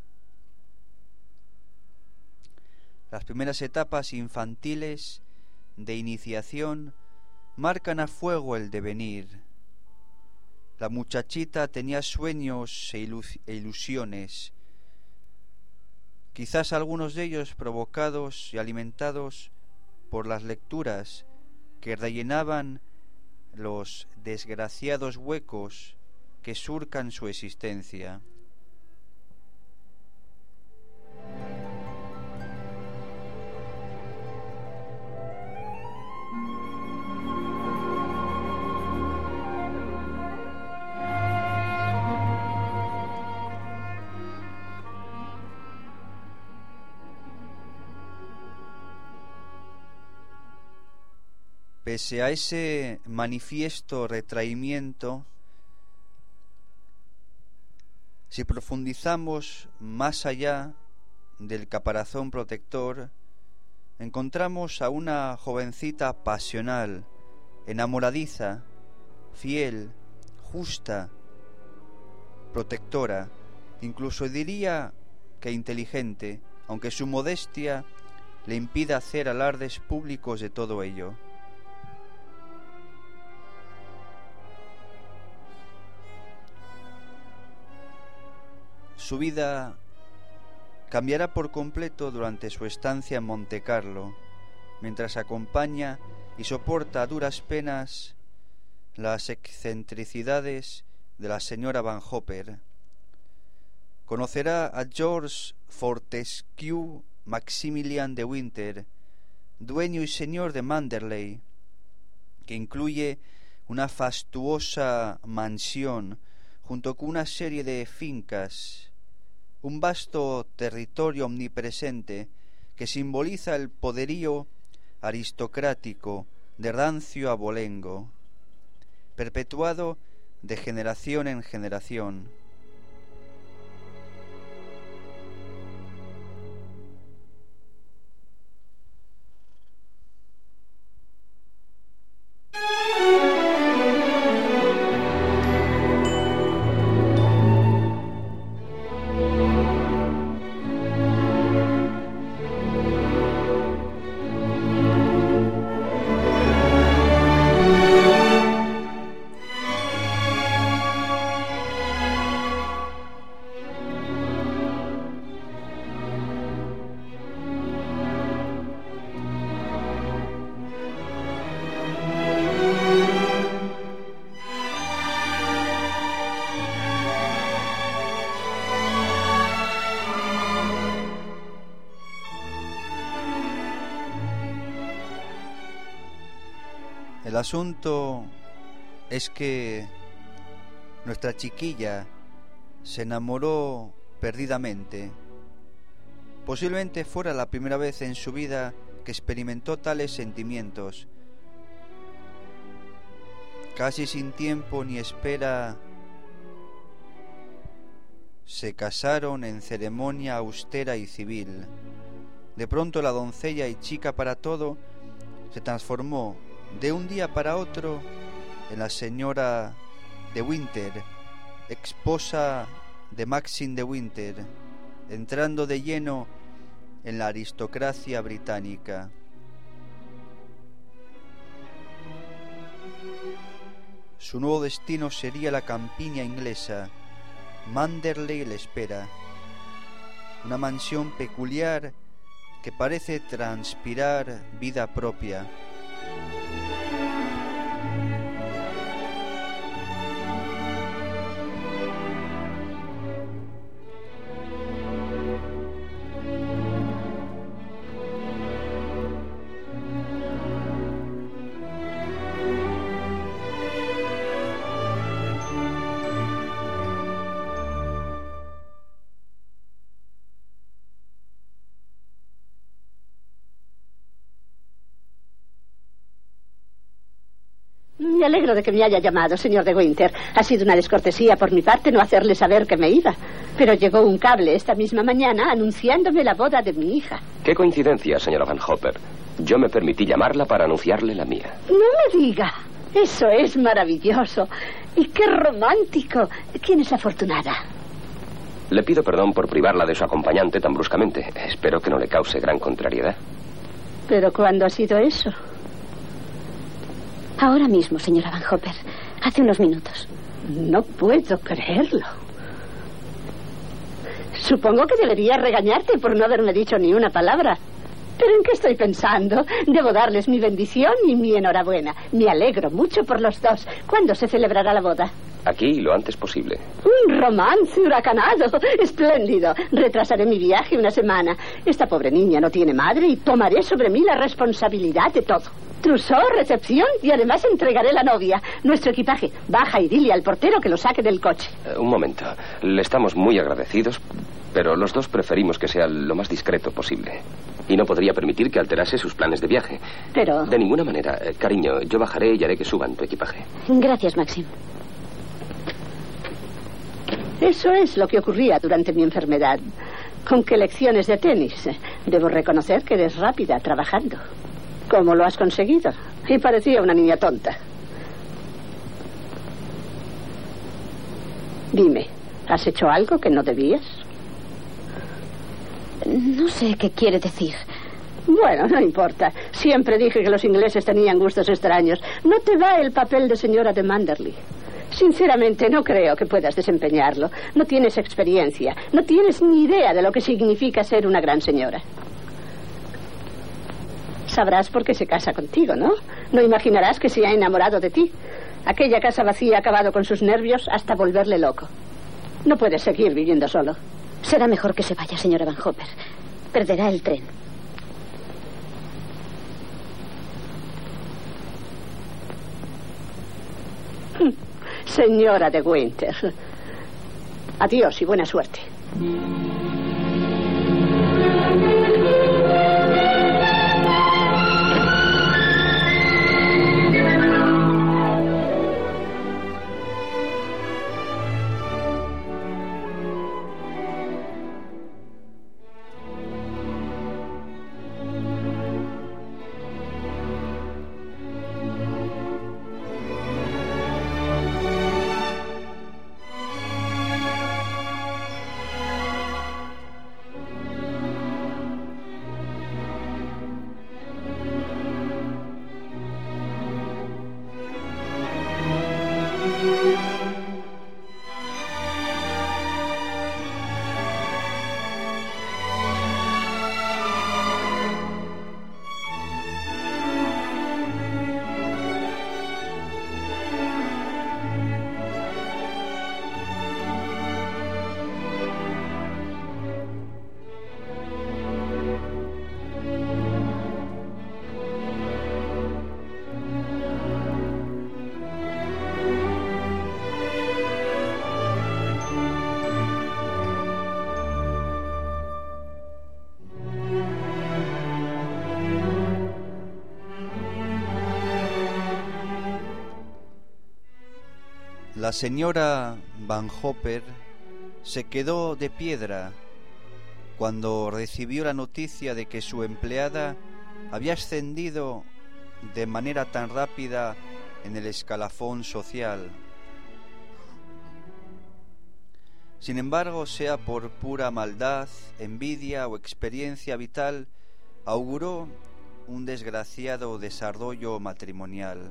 Las primeras etapas infantiles de iniciación marcan a fuego el devenir. La muchachita tenía sueños e, ilu- e ilusiones, quizás algunos de ellos provocados y alimentados por las lecturas que rellenaban los desgraciados huecos que surcan su existencia. Pese a ese manifiesto retraimiento, si profundizamos más allá del caparazón protector, encontramos a una jovencita pasional, enamoradiza, fiel, justa, protectora, incluso diría que inteligente, aunque su modestia le impida hacer alardes públicos de todo ello. Su vida cambiará por completo durante su estancia en Montecarlo, mientras acompaña y soporta a duras penas las excentricidades de la señora Van Hopper. Conocerá a George Fortescue Maximilian de Winter, dueño y señor de Manderley, que incluye una fastuosa mansión junto con una serie de fincas, un vasto territorio omnipresente que simboliza el poderío aristocrático de rancio abolengo, perpetuado de generación en generación. El asunto es que nuestra chiquilla se enamoró perdidamente. Posiblemente fuera la primera vez en su vida que experimentó tales sentimientos. Casi sin tiempo ni espera, se casaron en ceremonia austera y civil. De pronto la doncella y chica para todo se transformó de un día para otro en la señora de Winter, esposa de Maxim de Winter, entrando de lleno en la aristocracia británica. Su nuevo destino sería la campiña inglesa. Manderley le espera, una mansión peculiar que parece transpirar vida propia. Me alegro de que me haya llamado, señor de Winter. Ha sido una descortesía por mi parte no hacerle saber que me iba. Pero llegó un cable esta misma mañana anunciándome la boda de mi hija. Qué coincidencia, señora Van Hopper. Yo me permití llamarla para anunciarle la mía. No me diga. Eso es maravilloso. Y qué romántico. ¿Quién es la afortunada? Le pido perdón por privarla de su acompañante tan bruscamente. Espero que no le cause gran contrariedad. ¿Pero cuándo ha sido eso? Ahora mismo, señora Van Hopper. Hace unos minutos. No puedo creerlo. Supongo que debería regañarte por no haberme dicho ni una palabra. ¿Pero en qué estoy pensando? Debo darles mi bendición y mi enhorabuena. Me alegro mucho por los dos. ¿Cuándo se celebrará la boda? Aquí, lo antes posible. Un romance huracanado. Espléndido. Retrasaré mi viaje una semana. Esta pobre niña no tiene madre y tomaré sobre mí la responsabilidad de todo. Trousseau, recepción y además entregaré la novia. Nuestro equipaje. Baja y dile al portero que lo saque del coche. Uh, un momento. Le estamos muy agradecidos, pero los dos preferimos que sea lo más discreto posible. Y no podría permitir que alterase sus planes de viaje. Pero... De ninguna manera. Eh, cariño, yo bajaré y haré que suban tu equipaje. Gracias, Maxim. Eso es lo que ocurría durante mi enfermedad. ¿Con qué lecciones de tenis? Debo reconocer que eres rápida trabajando. ¿Cómo lo has conseguido? Y parecía una niña tonta. Dime, ¿has hecho algo que no debías? No sé qué quiere decir. Bueno, no importa. Siempre dije que los ingleses tenían gustos extraños. No te va el papel de señora de Manderley. Sinceramente, no creo que puedas desempeñarlo. No tienes experiencia. No tienes ni idea de lo que significa ser una gran señora. Sabrás por qué se casa contigo, ¿no? No imaginarás que se ha enamorado de ti. Aquella casa vacía ha acabado con sus nervios hasta volverle loco. No puedes seguir viviendo solo. Será mejor que se vaya, señora Van Hopper. Perderá el tren. Señora de Winter. Adiós y buena suerte. La señora Van Hopper se quedó de piedra cuando recibió la noticia de que su empleada había ascendido de manera tan rápida en el escalafón social. Sin embargo, sea por pura maldad, envidia o experiencia vital, auguró un desgraciado desarrollo matrimonial.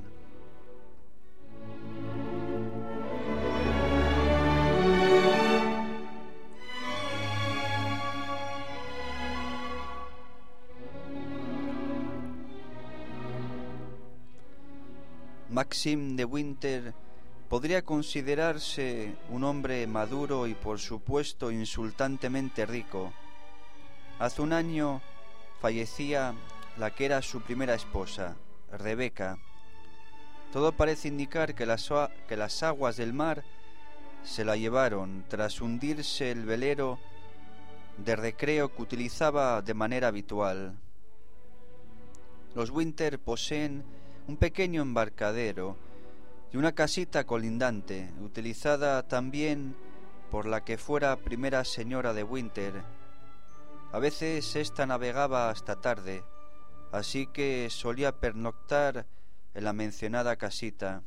Maxim de Winter podría considerarse un hombre maduro y por supuesto insultantemente rico. Hace un año fallecía la que era su primera esposa, Rebecca. Todo parece indicar que las, que las aguas del mar se la llevaron tras hundirse el velero de recreo que utilizaba de manera habitual. Los Winter poseen un pequeño embarcadero y una casita colindante, utilizada también por la que fuera primera señora de Winter. A veces ésta navegaba hasta tarde, así que solía pernoctar en la mencionada casita.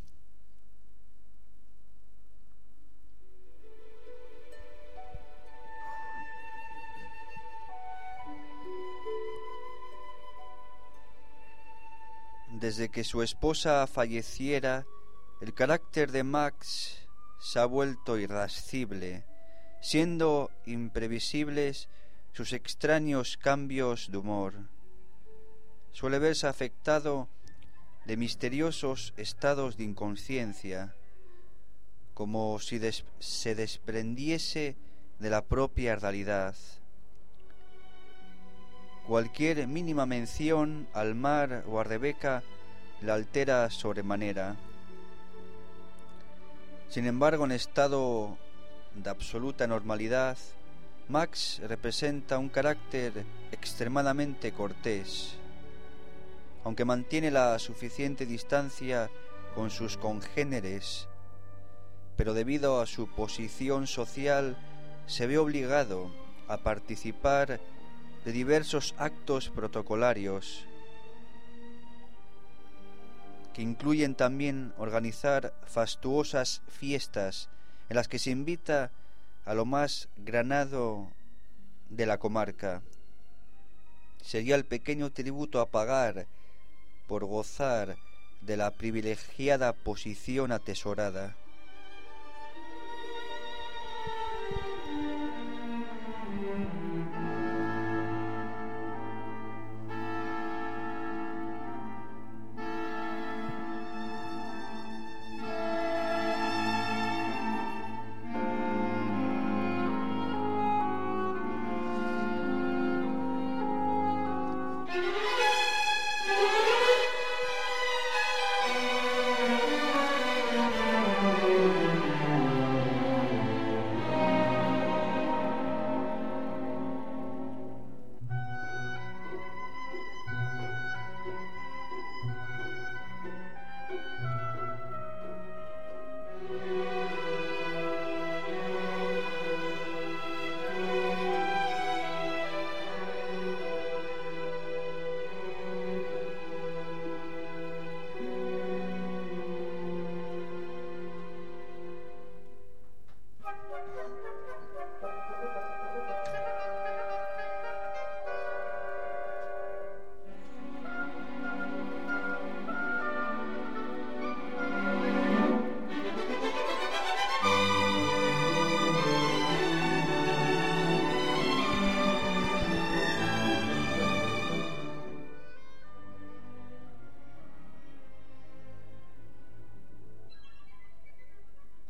Desde que su esposa falleciera, el carácter de Max se ha vuelto irascible, siendo imprevisibles sus extraños cambios de humor. Suele verse afectado de misteriosos estados de inconsciencia, como si des- se desprendiese de la propia realidad. Cualquier mínima mención al mar o a Rebecca la altera sobremanera. Sin embargo, en estado de absoluta normalidad, Max representa un carácter extremadamente cortés. Aunque mantiene la suficiente distancia con sus congéneres, pero debido a su posición social se ve obligado a participar de diversos actos protocolarios que incluyen también organizar fastuosas fiestas en las que se invita a lo más granado de la comarca. Sería el pequeño tributo a pagar por gozar de la privilegiada posición atesorada.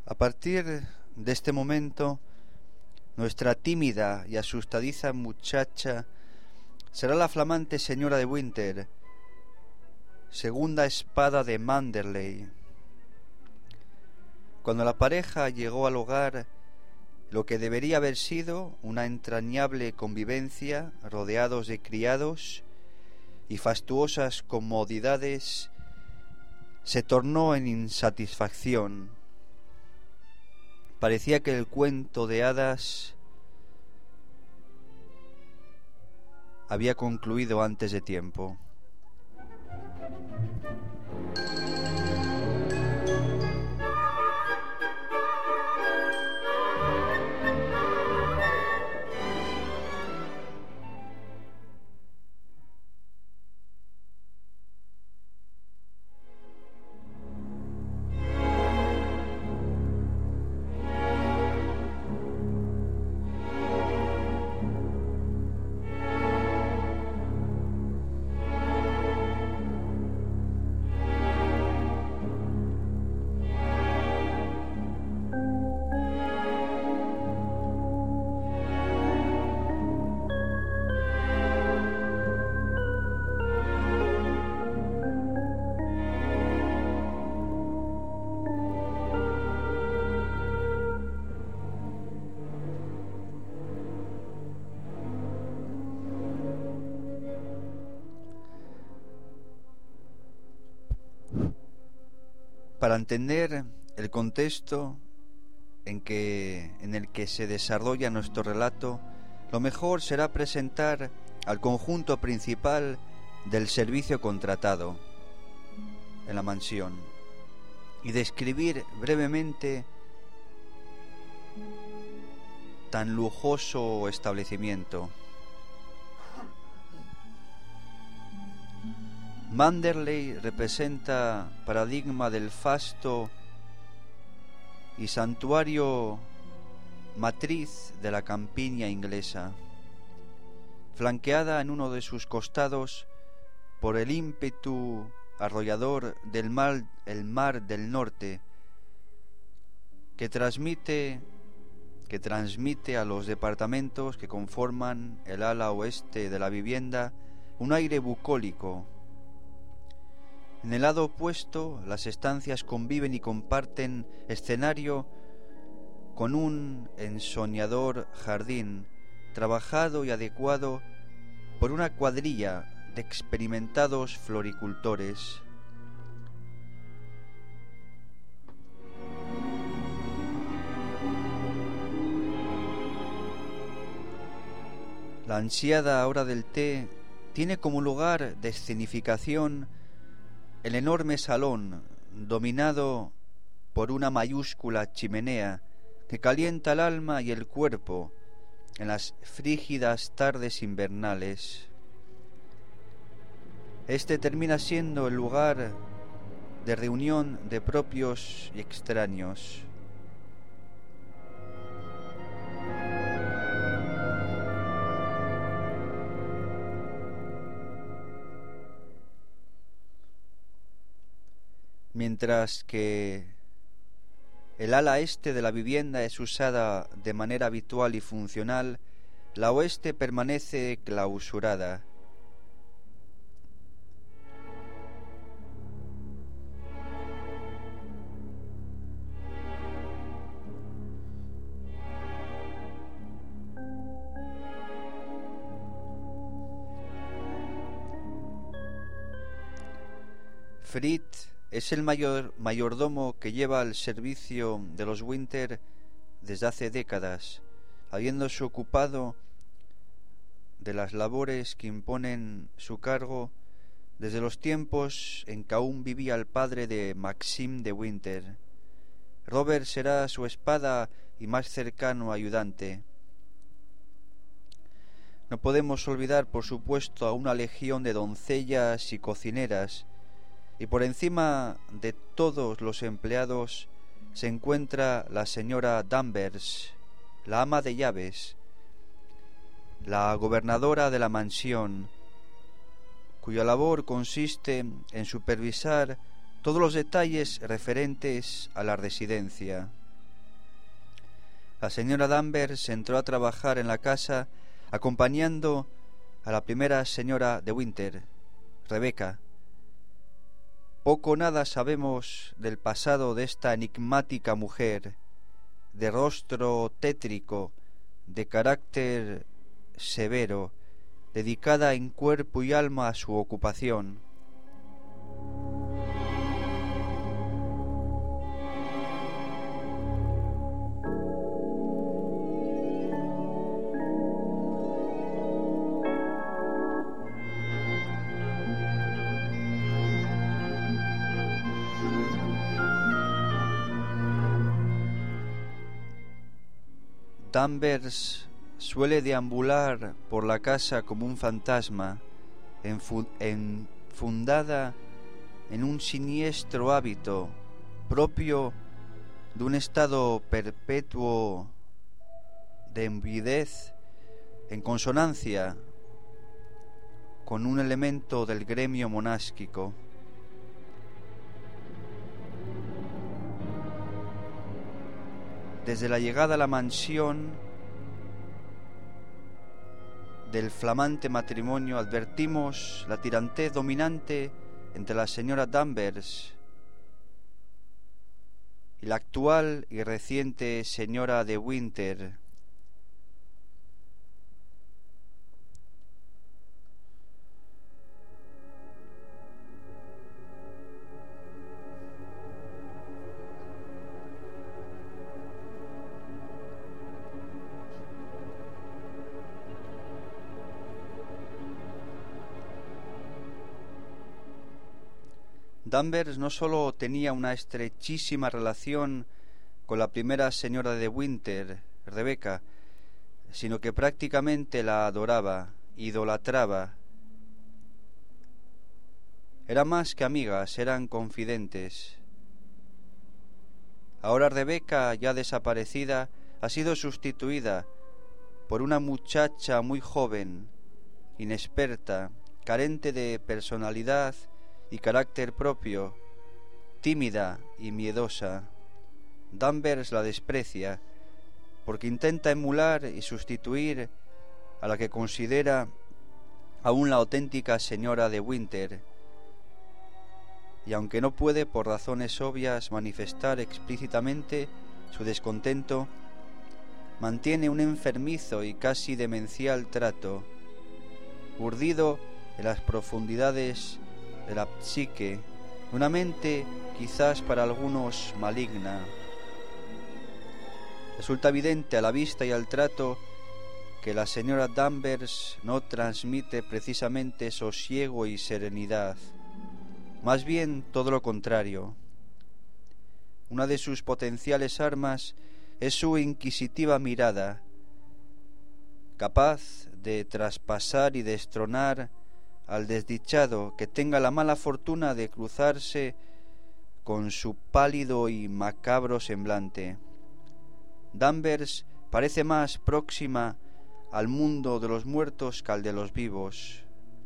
A partir de este momento, nuestra tímida y asustadiza muchacha será la flamante señora de Winter, segunda espada de Manderley. Cuando la pareja llegó al hogar, lo que debería haber sido una entrañable convivencia, rodeados de criados y fastuosas comodidades, se tornó en insatisfacción. Parecía que el cuento de hadas había concluido antes de tiempo. Para entender el contexto en, que, en el que se desarrolla nuestro relato, lo mejor será presentar al conjunto principal del servicio contratado en la mansión y describir brevemente tan lujoso establecimiento. Manderley representa paradigma del fasto y santuario matriz de la campiña inglesa, flanqueada en uno de sus costados por el ímpetu arrollador del mar, el mar del norte, que transmite, que transmite a los departamentos que conforman el ala oeste de la vivienda un aire bucólico. En el lado opuesto, las estancias conviven y comparten escenario con un ensoñador jardín, trabajado y adecuado por una cuadrilla de experimentados floricultores. La ansiada hora del té tiene como lugar de escenificación el enorme salón, dominado por una mayúscula chimenea que calienta el alma y el cuerpo en las frígidas tardes invernales. Este termina siendo el lugar de reunión de propios y extraños. Mientras que el ala este de la vivienda es usada de manera habitual y funcional, la oeste permanece clausurada. Fritz es el mayor, mayordomo que lleva el servicio de los Winter desde hace décadas, habiéndose ocupado de las labores que imponen su cargo desde los tiempos en que aún vivía el padre de Maxim de Winter. Robert será su espada y más cercano ayudante. No podemos olvidar, por supuesto, a una legión de doncellas y cocineras, y por encima de todos los empleados se encuentra la señora Danvers, la ama de llaves, la gobernadora de la mansión, cuya labor consiste en supervisar todos los detalles referentes a la residencia. la señora Danvers entró a trabajar en la casa acompañando a la primera señora de Winter, Rebecca. Poco o nada sabemos del pasado de esta enigmática mujer, de rostro tétrico, de carácter severo, dedicada en cuerpo y alma a su ocupación. Danvers suele deambular por la casa como un fantasma, enfu- enfundada en un siniestro hábito propio de un estado perpetuo de embriaguez, en consonancia con un elemento del gremio monástico. Desde la llegada a la mansión del flamante matrimonio advertimos la tirantez dominante entre la señora Danvers y la actual y reciente señora de Winter. Danvers no solo tenía una estrechísima relación con la primera señora de Winter, Rebecca, sino que prácticamente la adoraba, idolatraba. Eran más que amigas, eran confidentes. Ahora Rebecca, ya desaparecida, ha sido sustituida por una muchacha muy joven, inexperta, carente de personalidad y carácter propio, tímida y miedosa. Danvers la desprecia porque intenta emular y sustituir a la que considera aún la auténtica señora de Winter, y aunque no puede por razones obvias manifestar explícitamente su descontento, mantiene un enfermizo y casi demencial trato, urdido en las profundidades de la psique, una mente quizás para algunos maligna. Resulta evidente a la vista y al trato que la señora Danvers no transmite precisamente sosiego y serenidad, más bien todo lo contrario. Una de sus potenciales armas es su inquisitiva mirada, capaz de traspasar y destronar al desdichado que tenga la mala fortuna de cruzarse con su pálido y macabro semblante. Danvers parece más próxima al mundo de los muertos que al de los vivos.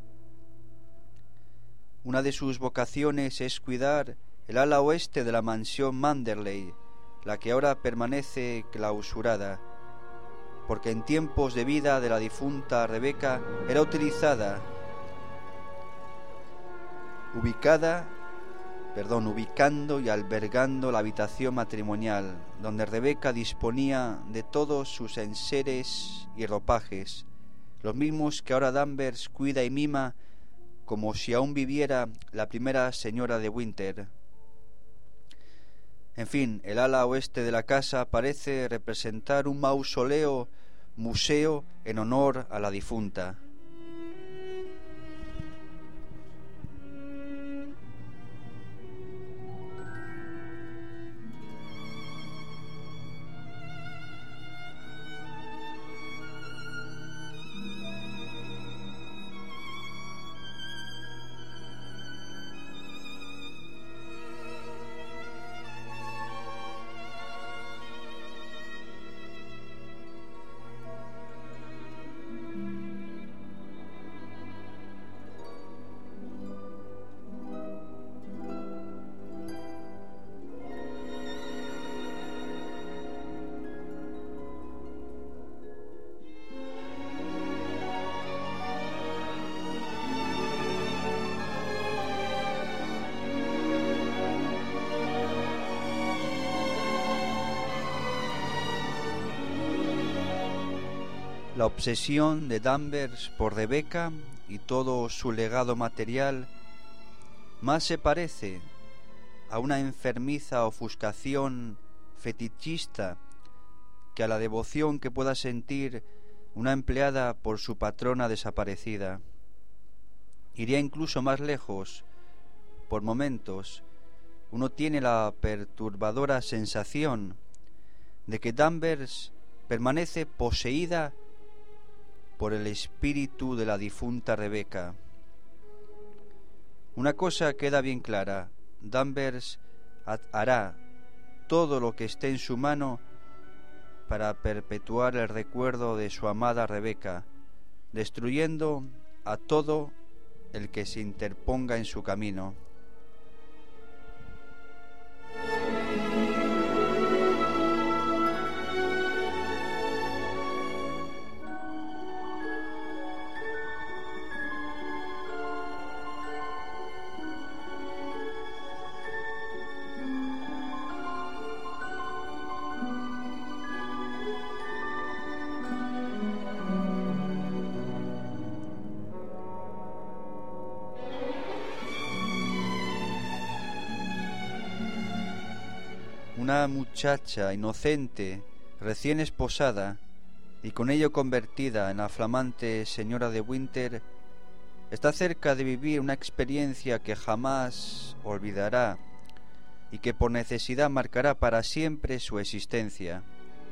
Una de sus vocaciones es cuidar el ala oeste de la mansión Manderley, la que ahora permanece clausurada, porque en tiempos de vida de la difunta Rebecca era utilizada ubicada, perdón, ubicando y albergando la habitación matrimonial, donde Rebecca disponía de todos sus enseres y ropajes, los mismos que ahora Danvers cuida y mima como si aún viviera la primera señora de Winter. En fin, el ala oeste de la casa parece representar un mausoleo, museo en honor a la difunta. la obsesión de Danvers por Rebecca y todo su legado material más se parece a una enfermiza ofuscación fetichista que a la devoción que pueda sentir una empleada por su patrona desaparecida. Iría incluso más lejos. Por momentos, uno tiene la perturbadora sensación de que Danvers permanece poseída por el espíritu de la difunta Rebecca. Una cosa queda bien clara: Danvers hará todo lo que esté en su mano para perpetuar el recuerdo de su amada Rebecca, destruyendo a todo el que se interponga en su camino. Una muchacha inocente, recién esposada y con ello convertida en la flamante señora de Winter, está cerca de vivir una experiencia que jamás olvidará y que por necesidad marcará para siempre su existencia.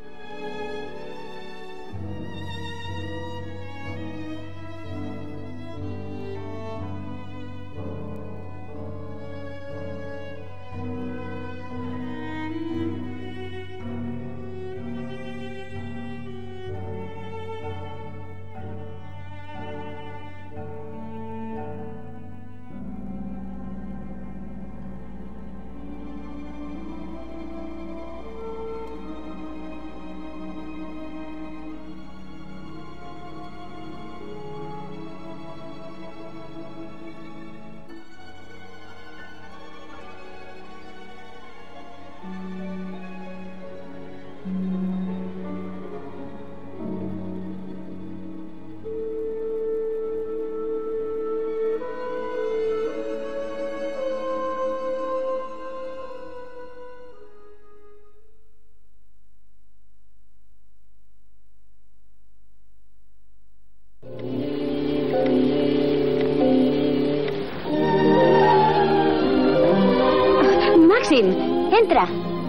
Entra.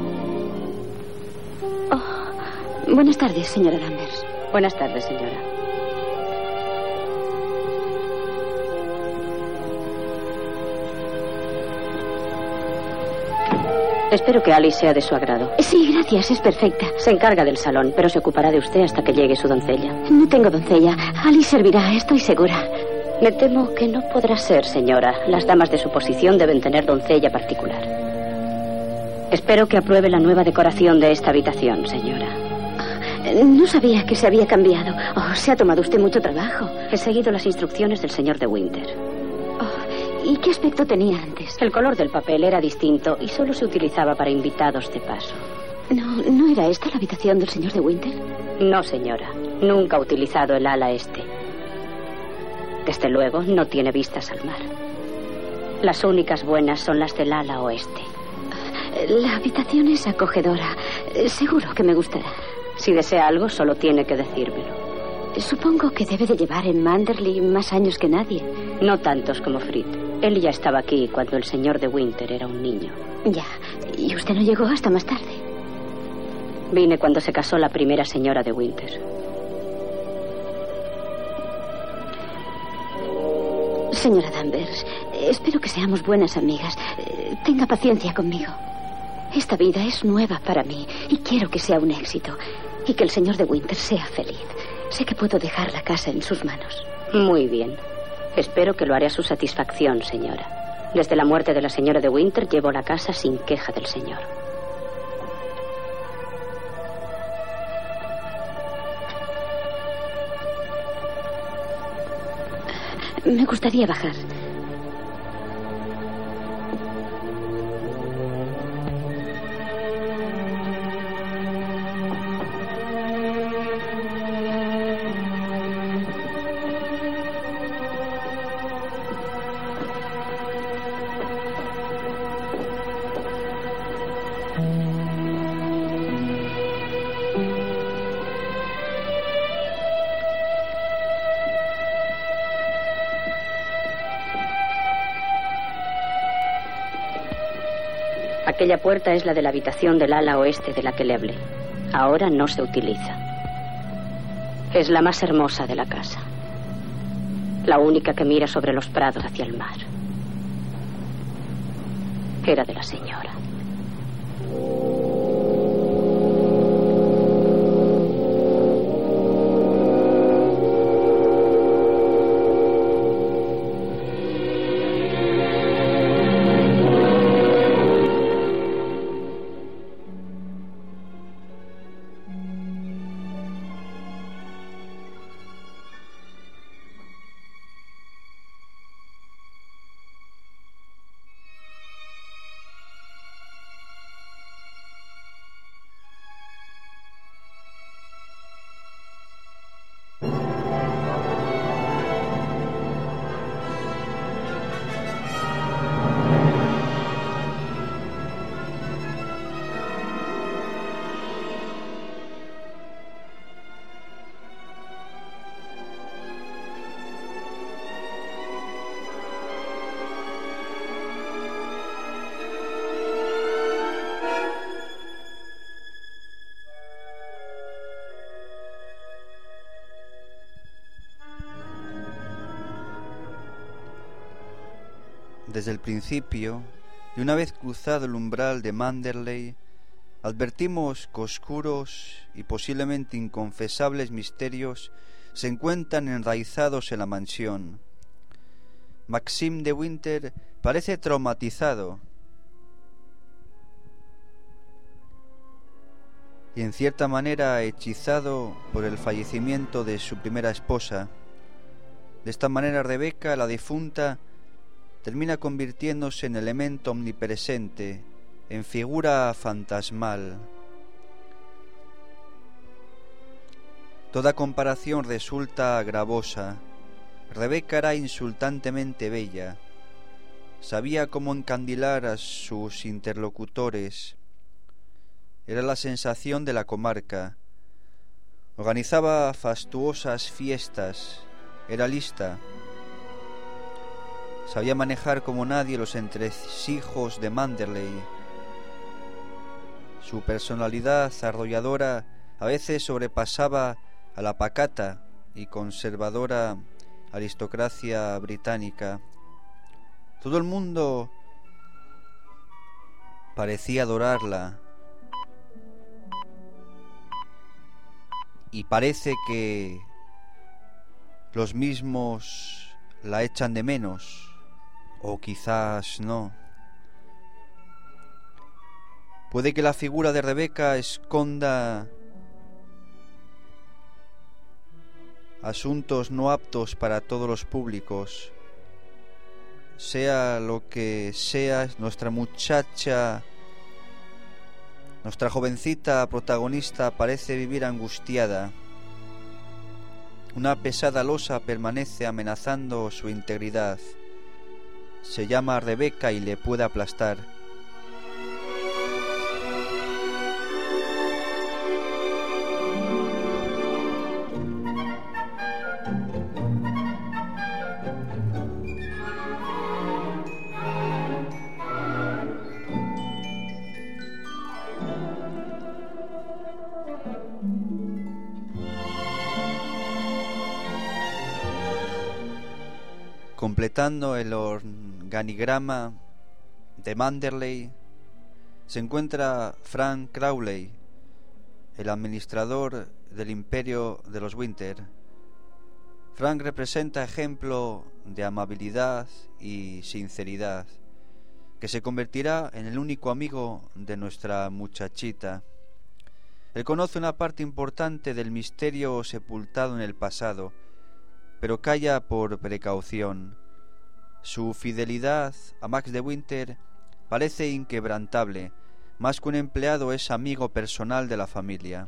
Oh, buenas tardes, señora Danvers. Buenas tardes, señora. Espero que Alice sea de su agrado. Sí, gracias, es perfecta. Se encarga del salón, pero se ocupará de usted hasta que llegue su doncella. No tengo doncella. Alice servirá, estoy segura. Me temo que no podrá ser, señora. Las damas de su posición deben tener doncella particular. Espero que apruebe la nueva decoración de esta habitación, señora. No sabía que se había cambiado. Oh, se ha tomado usted mucho trabajo. He seguido las instrucciones del señor de Winter. Oh, ¿y qué aspecto tenía antes? El color del papel era distinto y solo se utilizaba para invitados de paso. ¿No, no era esta la habitación del señor de Winter? No, señora. Nunca ha utilizado el ala este. Desde luego, no tiene vistas al mar. Las únicas buenas son las del ala oeste. La habitación es acogedora. Seguro que me gustará. Si desea algo, solo tiene que decírmelo. Supongo que debe de llevar en Manderley más años que nadie. No tantos como Fritz. Él ya estaba aquí cuando el señor de Winter era un niño. Ya. ¿Y usted no llegó hasta más tarde? Vine cuando se casó la primera señora de Winter. Señora Danvers, espero que seamos buenas amigas. Tenga paciencia conmigo. Esta vida es nueva para mí y quiero que sea un éxito y que el señor de Winter sea feliz. Sé que puedo dejar la casa en sus manos. Muy bien. Espero que lo haré a su satisfacción, señora. Desde la muerte de la señora de Winter llevo la casa sin queja del señor. Me gustaría bajar. Aquella puerta es la de la habitación del ala oeste de la que le hablé. Ahora no se utiliza. Es la más hermosa de la casa. La única que mira sobre los prados hacia el mar. Era de la señora. Desde el principio, y una vez cruzado el umbral de Manderley, advertimos que oscuros y posiblemente inconfesables misterios se encuentran enraizados en la mansión. Maxime de Winter parece traumatizado y en cierta manera hechizado por el fallecimiento de su primera esposa. De esta manera Rebecca, la difunta, termina convirtiéndose en elemento omnipresente, en figura fantasmal. Toda comparación resulta gravosa. Rebecca era insultantemente bella. Sabía cómo encandilar a sus interlocutores. Era la sensación de la comarca. Organizaba fastuosas fiestas. Era lista. Sabía manejar como nadie los entresijos de Manderley. Su personalidad arrolladora a veces sobrepasaba a la pacata y conservadora aristocracia británica. Todo el mundo parecía adorarla, y parece que los mismos la echan de menos. O quizás no. Puede que la figura de Rebecca esconda asuntos no aptos para todos los públicos. Sea lo que sea, nuestra muchacha, nuestra jovencita protagonista parece vivir angustiada. Una pesada losa permanece amenazando su integridad. Se llama Rebecca y le puede aplastar. Completando el organigrama de Manderley se encuentra Frank Crowley, el administrador del imperio de los Winter. Frank representa ejemplo de amabilidad y sinceridad, que se convertirá en el único amigo de nuestra muchachita. Él conoce una parte importante del misterio sepultado en el pasado, pero calla por precaución. Su fidelidad a Max de Winter parece inquebrantable. Más que un empleado, es amigo personal de la familia.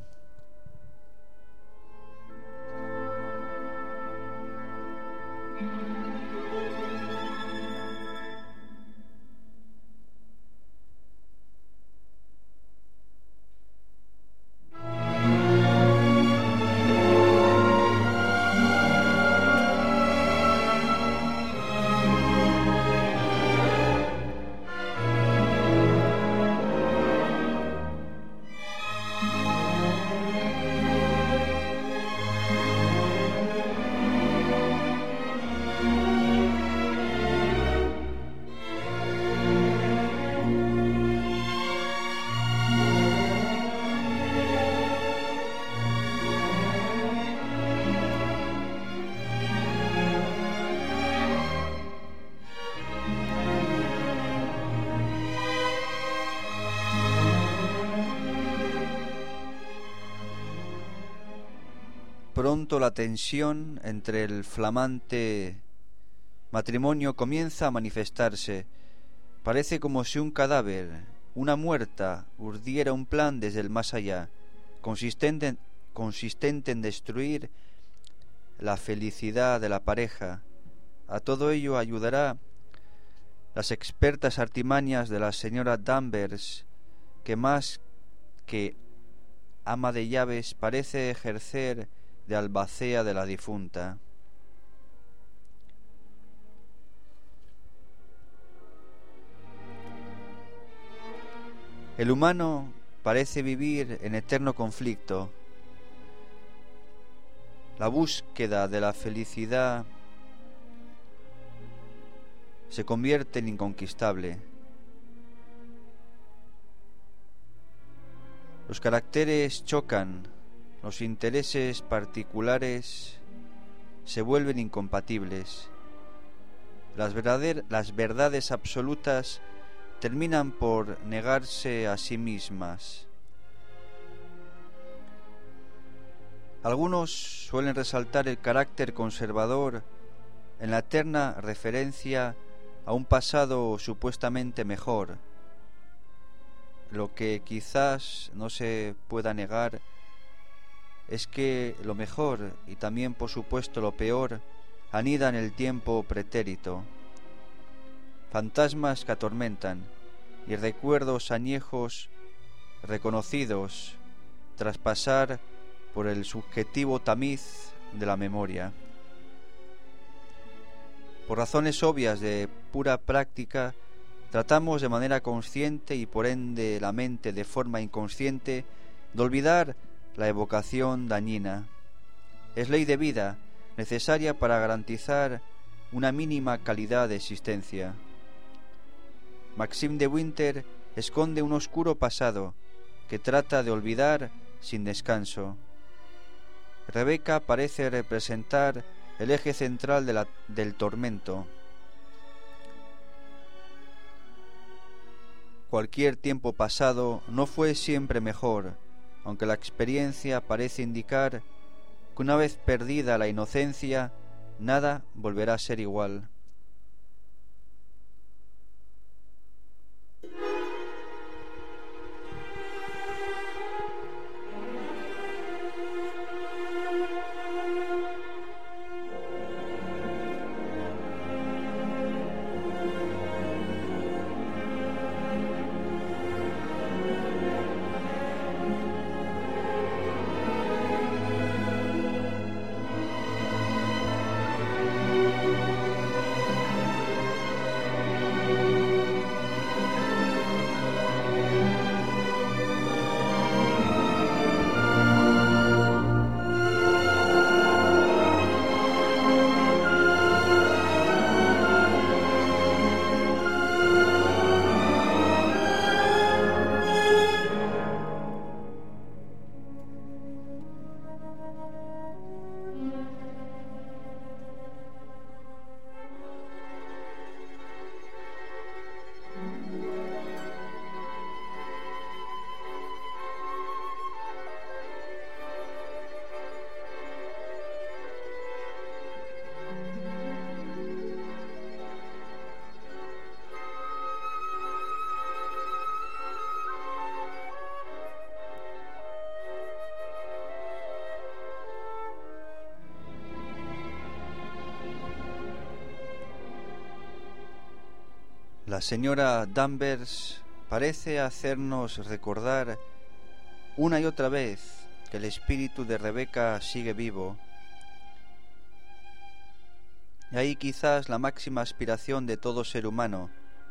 pronto la tensión entre el flamante matrimonio comienza a manifestarse. Parece como si un cadáver, una muerta, urdiera un plan desde el más allá, consistente en, consistente en destruir la felicidad de la pareja. A todo ello ayudará las expertas artimañas de la señora Danvers, que más que ama de llaves parece ejercer de albacea de la difunta. El humano parece vivir en eterno conflicto. La búsqueda de la felicidad se convierte en inconquistable. Los caracteres chocan, los intereses particulares se vuelven incompatibles. Las, verdader- las verdades absolutas terminan por negarse a sí mismas. Algunos suelen resaltar el carácter conservador en la eterna referencia a un pasado supuestamente mejor. Lo que quizás no se pueda negar es que lo mejor y también por supuesto lo peor anida en el tiempo pretérito. Fantasmas que atormentan y recuerdos añejos reconocidos tras pasar por el subjetivo tamiz de la memoria. Por razones obvias de pura práctica, tratamos de manera consciente y por ende la mente de forma inconsciente de olvidar la evocación dañina. Es ley de vida, necesaria para garantizar una mínima calidad de existencia. Maxime de Winter esconde un oscuro pasado que trata de olvidar sin descanso. Rebeca parece representar el eje central de la, del tormento. Cualquier tiempo pasado no fue siempre mejor, aunque la experiencia parece indicar que una vez perdida la inocencia, nada volverá a ser igual. La señora Danvers parece hacernos recordar una y otra vez que el espíritu de Rebeca sigue vivo. Y ahí quizás la máxima aspiración de todo ser humano,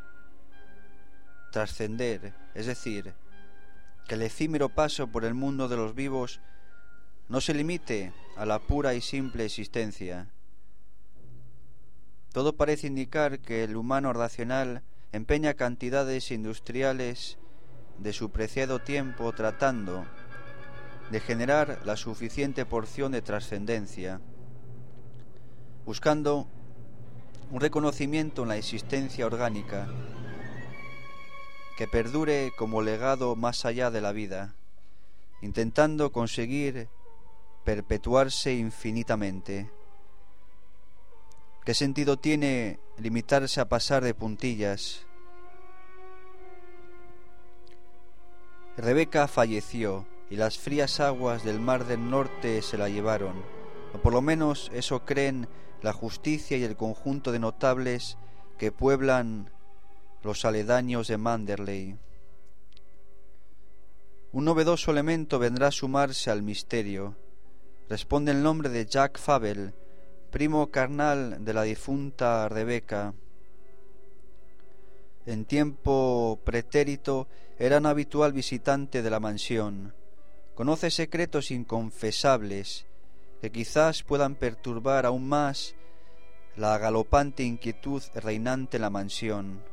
trascender, es decir, que el efímero paso por el mundo de los vivos no se limite a la pura y simple existencia. Todo parece indicar que el humano racional empeña cantidades industriales de su preciado tiempo tratando de generar la suficiente porción de trascendencia, buscando un reconocimiento en la existencia orgánica que perdure como legado más allá de la vida, intentando conseguir perpetuarse infinitamente. ¿Qué sentido tiene limitarse a pasar de puntillas? Rebeca falleció y las frías aguas del Mar del Norte se la llevaron, o por lo menos eso creen la justicia y el conjunto de notables que pueblan los aledaños de Manderley. Un novedoso elemento vendrá a sumarse al misterio. Responde el nombre de Jack Fabel, primo carnal de la difunta Rebeca. En tiempo pretérito era un habitual visitante de la mansión. Conoce secretos inconfesables que quizás puedan perturbar aún más la galopante inquietud reinante en la mansión.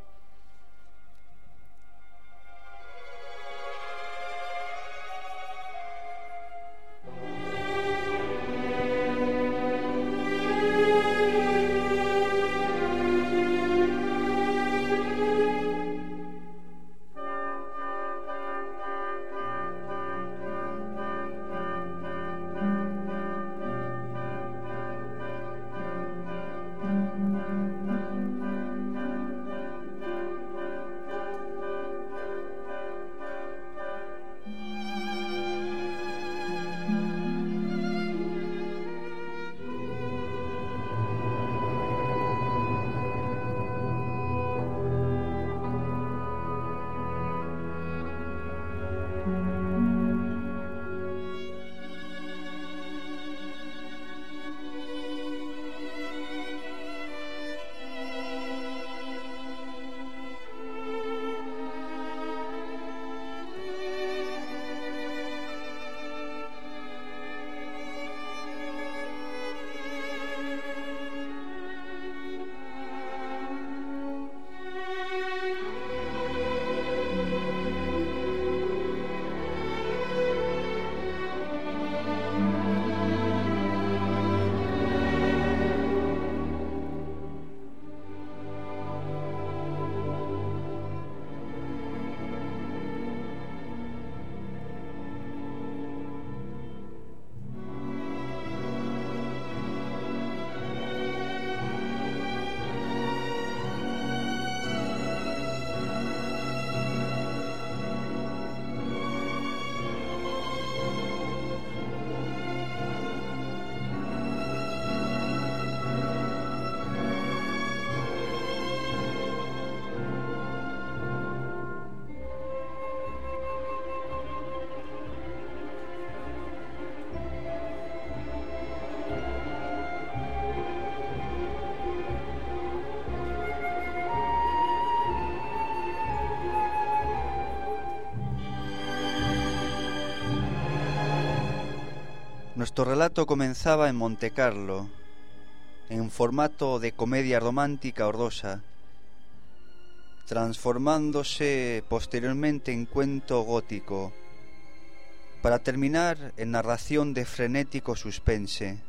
Nuestro relato comenzaba en Montecarlo, en formato de comedia romántica horrorosa, transformándose posteriormente en cuento gótico, para terminar en narración de frenético suspense.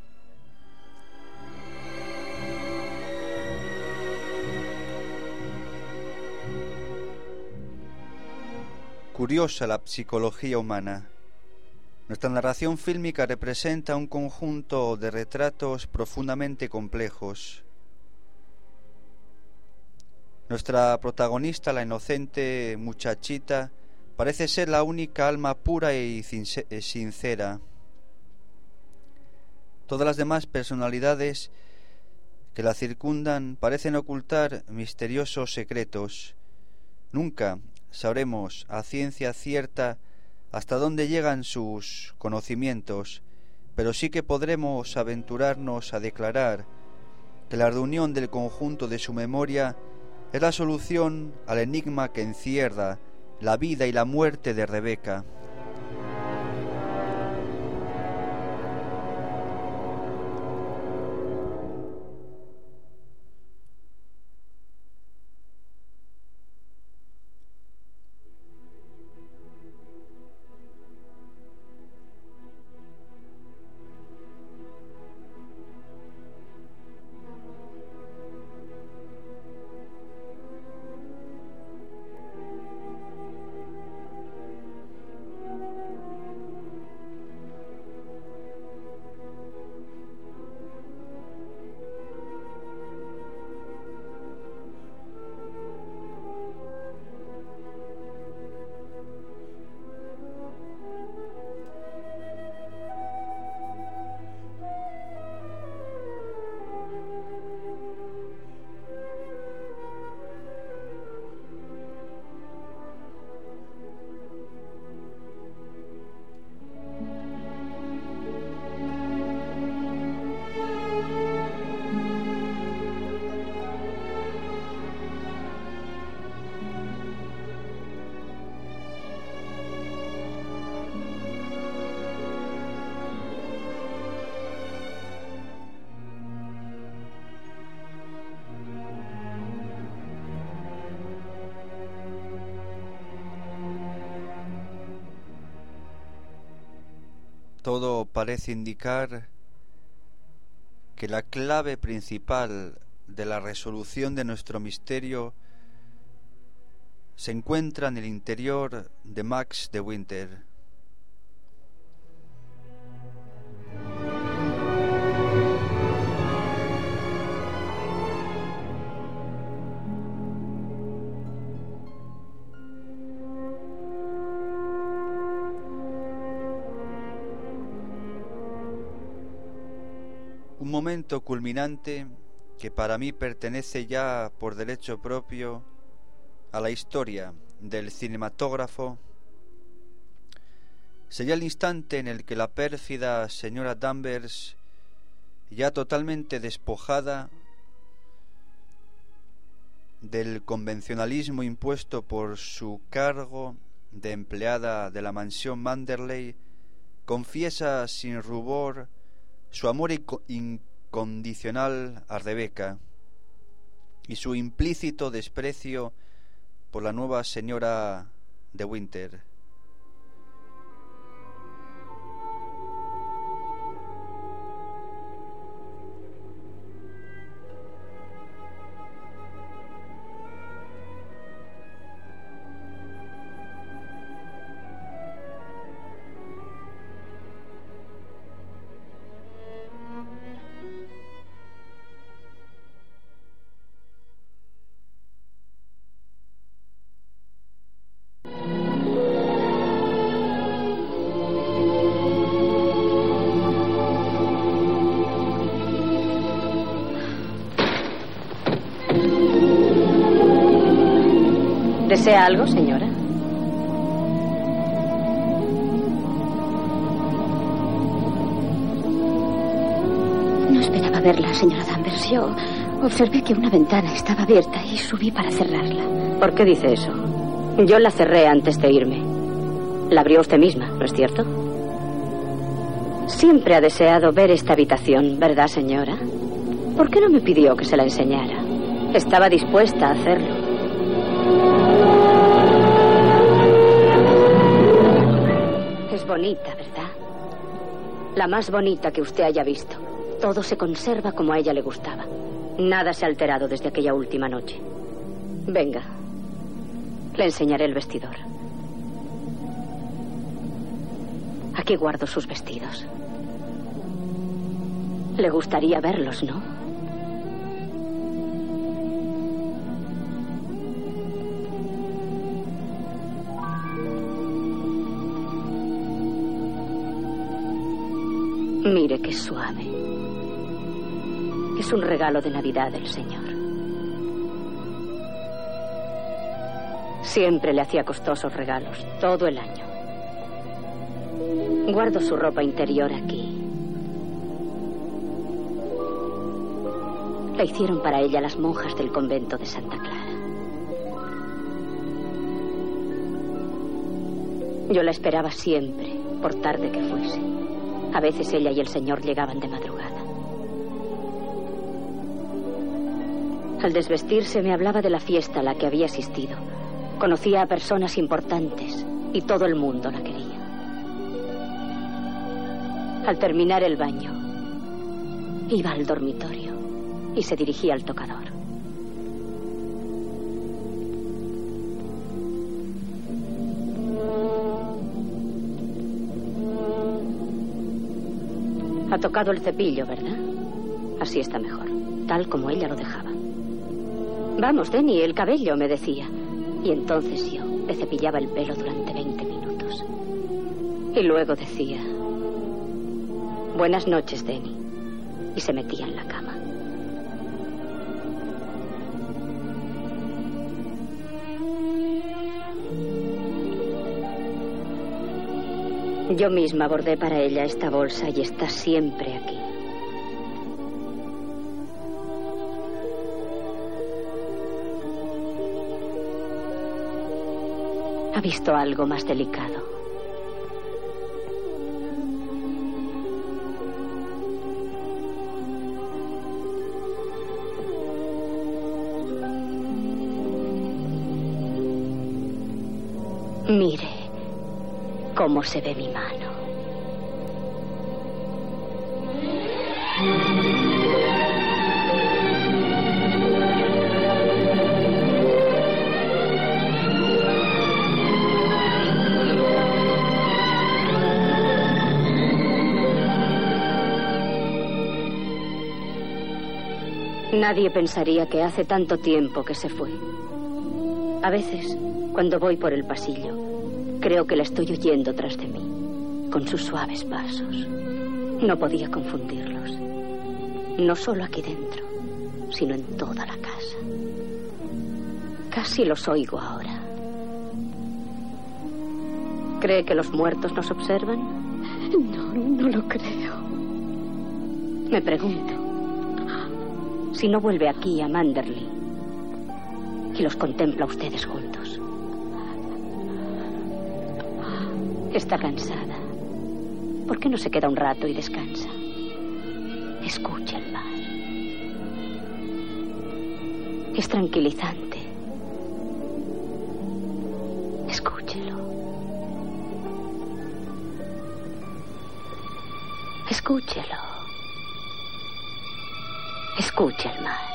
Curiosa la psicología humana. Nuestra narración fílmica representa un conjunto de retratos profundamente complejos. Nuestra protagonista, la inocente muchachita, parece ser la única alma pura y sincera. Todas las demás personalidades que la circundan parecen ocultar misteriosos secretos. Nunca sabremos a ciencia cierta hasta dónde llegan sus conocimientos, pero sí que podremos aventurarnos a declarar que la reunión del conjunto de su memoria es la solución al enigma que encierra la vida y la muerte de Rebeca. todo parece indicar que la clave principal de la resolución de nuestro misterio se encuentra en el interior de Max de Winter. Un momento culminante que para mí pertenece ya por derecho propio a la historia del cinematógrafo sería el instante en el que la pérfida señora Danvers, ya totalmente despojada del convencionalismo impuesto por su cargo de empleada de la mansión Manderley, confiesa sin rubor su amor incondicional a Rebeca y su implícito desprecio por la nueva señora de Winter. ¿Desea algo, señora? No esperaba verla, señora Danvers. Yo observé que una ventana estaba abierta y subí para cerrarla. ¿Por qué dice eso? Yo la cerré antes de irme. La abrió usted misma, ¿no es cierto? Siempre ha deseado ver esta habitación, ¿verdad, señora? ¿Por qué no me pidió que se la enseñara? Estaba dispuesta a hacerlo. Es bonita, ¿verdad? La más bonita que usted haya visto. Todo se conserva como a ella le gustaba. Nada se ha alterado desde aquella última noche. Venga, le enseñaré el vestidor. Aquí guardo sus vestidos. Le gustaría verlos, ¿no? Mire qué suave. Es un regalo de Navidad del Señor. Siempre le hacía costosos regalos, todo el año. Guardo su ropa interior aquí. La hicieron para ella las monjas del convento de Santa Clara. Yo la esperaba siempre, por tarde que fuese. A veces ella y el Señor llegaban de madrugada. Al desvestirse me hablaba de la fiesta a la que había asistido. Conocía a personas importantes y todo el mundo la quería. Al terminar el baño, iba al dormitorio y se dirigía al tocador. Ha tocado el cepillo, ¿verdad? Así está mejor, tal como ella lo dejaba. Vamos, Denny, el cabello, me decía. Y entonces yo le cepillaba el pelo durante veinte minutos. Y luego decía: buenas noches, Denny. Y se metía en la cama. Yo misma bordé para ella esta bolsa y está siempre aquí. ¿Ha visto algo más delicado? Mire cómo se ve mi mano. Nadie pensaría que hace tanto tiempo que se fue. A veces, cuando voy por el pasillo, creo que la estoy oyendo tras de mí, con sus suaves pasos. No podía confundirlos. No solo aquí dentro, sino en toda la casa. Casi los oigo ahora. ¿Cree que los muertos nos observan? No, no lo creo. Me pregunto si no vuelve aquí a Manderley y los contempla a ustedes juntos. Está cansada. ¿Por qué no se queda un rato y descansa? Escucha el mar. Es tranquilizante. Escúchelo. Escúchelo. Escucha el mar.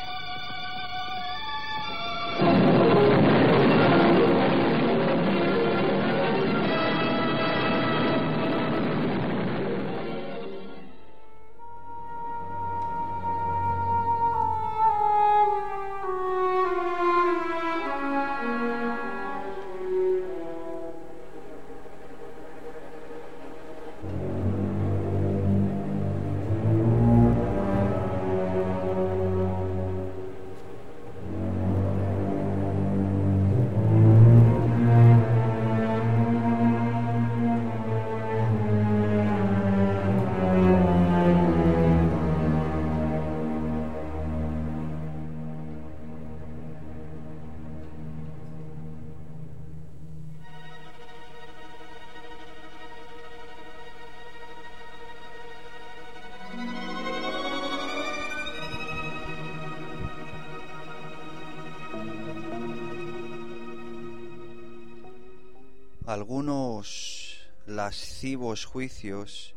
Algunos lascivos juicios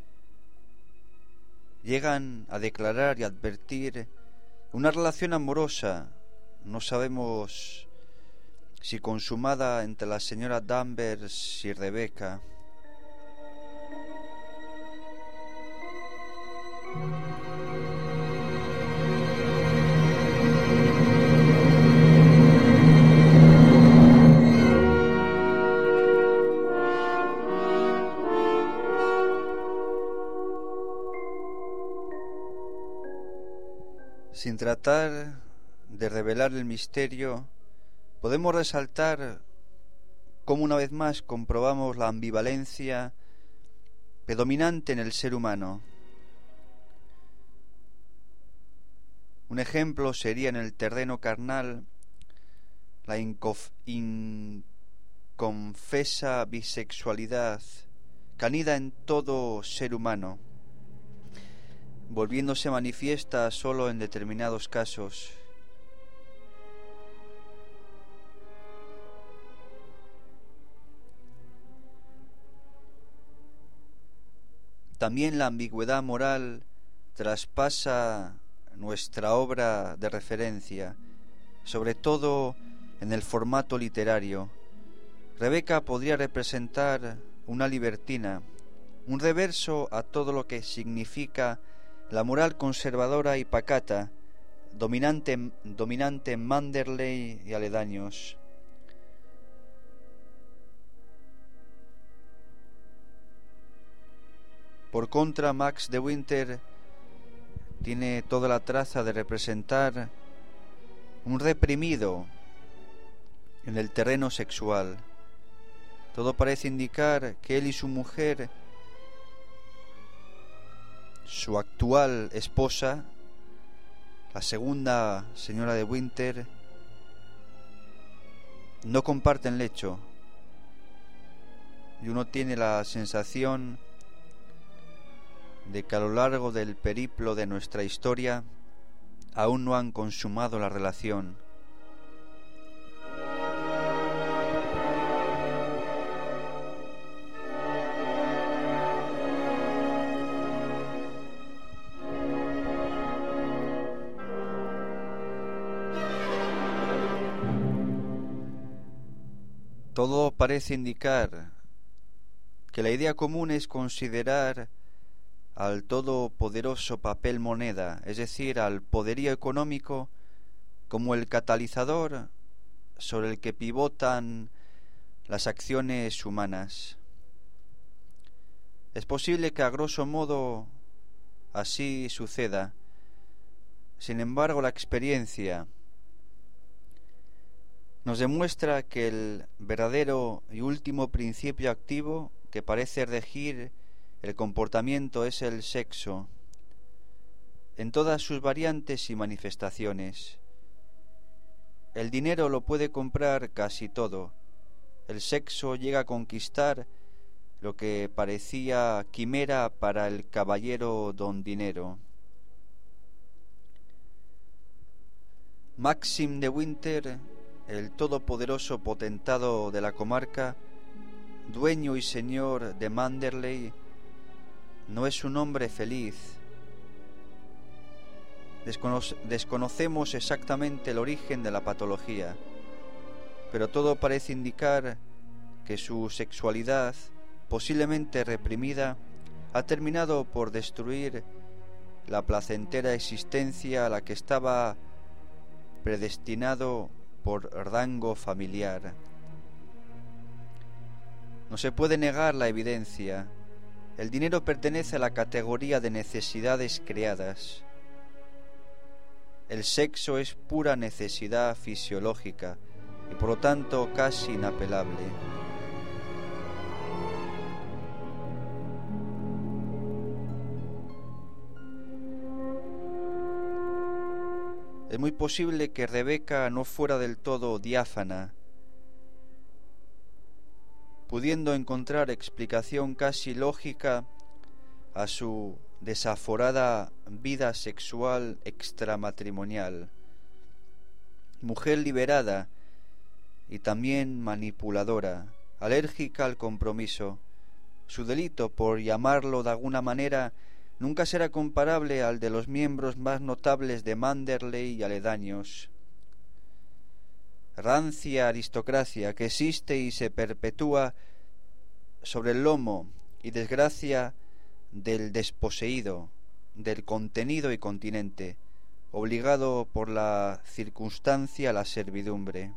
llegan a declarar y advertir una relación amorosa, no sabemos si consumada, entre la señora Danvers y Rebecca. Sin tratar de revelar el misterio, podemos resaltar cómo una vez más comprobamos la ambivalencia predominante en el ser humano. Un ejemplo sería en el terreno carnal la incof- inconfesa bisexualidad que anida en todo ser humano, volviéndose manifiesta solo en determinados casos. También la ambigüedad moral traspasa nuestra obra de referencia, sobre todo en el formato literario. Rebecca podría representar una libertina, un reverso a todo lo que significa la moral conservadora y pacata, dominante, dominante en Manderley y aledaños. Por contra, Max de Winter tiene toda la traza de representar un reprimido en el terreno sexual. Todo parece indicar que él y su mujer, su actual esposa, la segunda señora de Winter, no comparten lecho, y uno tiene la sensación de que a lo largo del periplo de nuestra historia aún no han consumado la relación. Todo parece indicar que la idea común es considerar al todopoderoso papel moneda, es decir, al poderío económico, como el catalizador sobre el que pivotan las acciones humanas. Es posible que a grosso modo así suceda. Sin embargo, la experiencia nos demuestra que el verdadero y último principio activo que parece regir el comportamiento es el sexo, en todas sus variantes y manifestaciones. El dinero lo puede comprar casi todo. El sexo llega a conquistar lo que parecía quimera para el caballero don dinero. Maxim de Winter, el todopoderoso potentado de la comarca, dueño y señor de Manderley, no es un hombre feliz. Descono- desconocemos exactamente el origen de la patología, pero todo parece indicar que su sexualidad, posiblemente reprimida, ha terminado por destruir la placentera existencia a la que estaba predestinado por rango familiar. No se puede negar la evidencia. El dinero pertenece a la categoría de necesidades creadas. El sexo es pura necesidad fisiológica y por lo tanto casi inapelable. Es muy posible que Rebeca no fuera del todo diáfana, pudiendo encontrar explicación casi lógica a su desaforada vida sexual extramatrimonial. Mujer liberada y también manipuladora, alérgica al compromiso. Su delito, por llamarlo de alguna manera, nunca será comparable al de los miembros más notables de Manderley y aledaños. Rancia aristocracia que existe y se perpetúa sobre el lomo y desgracia del desposeído, del contenido y continente, obligado por la circunstancia a la servidumbre.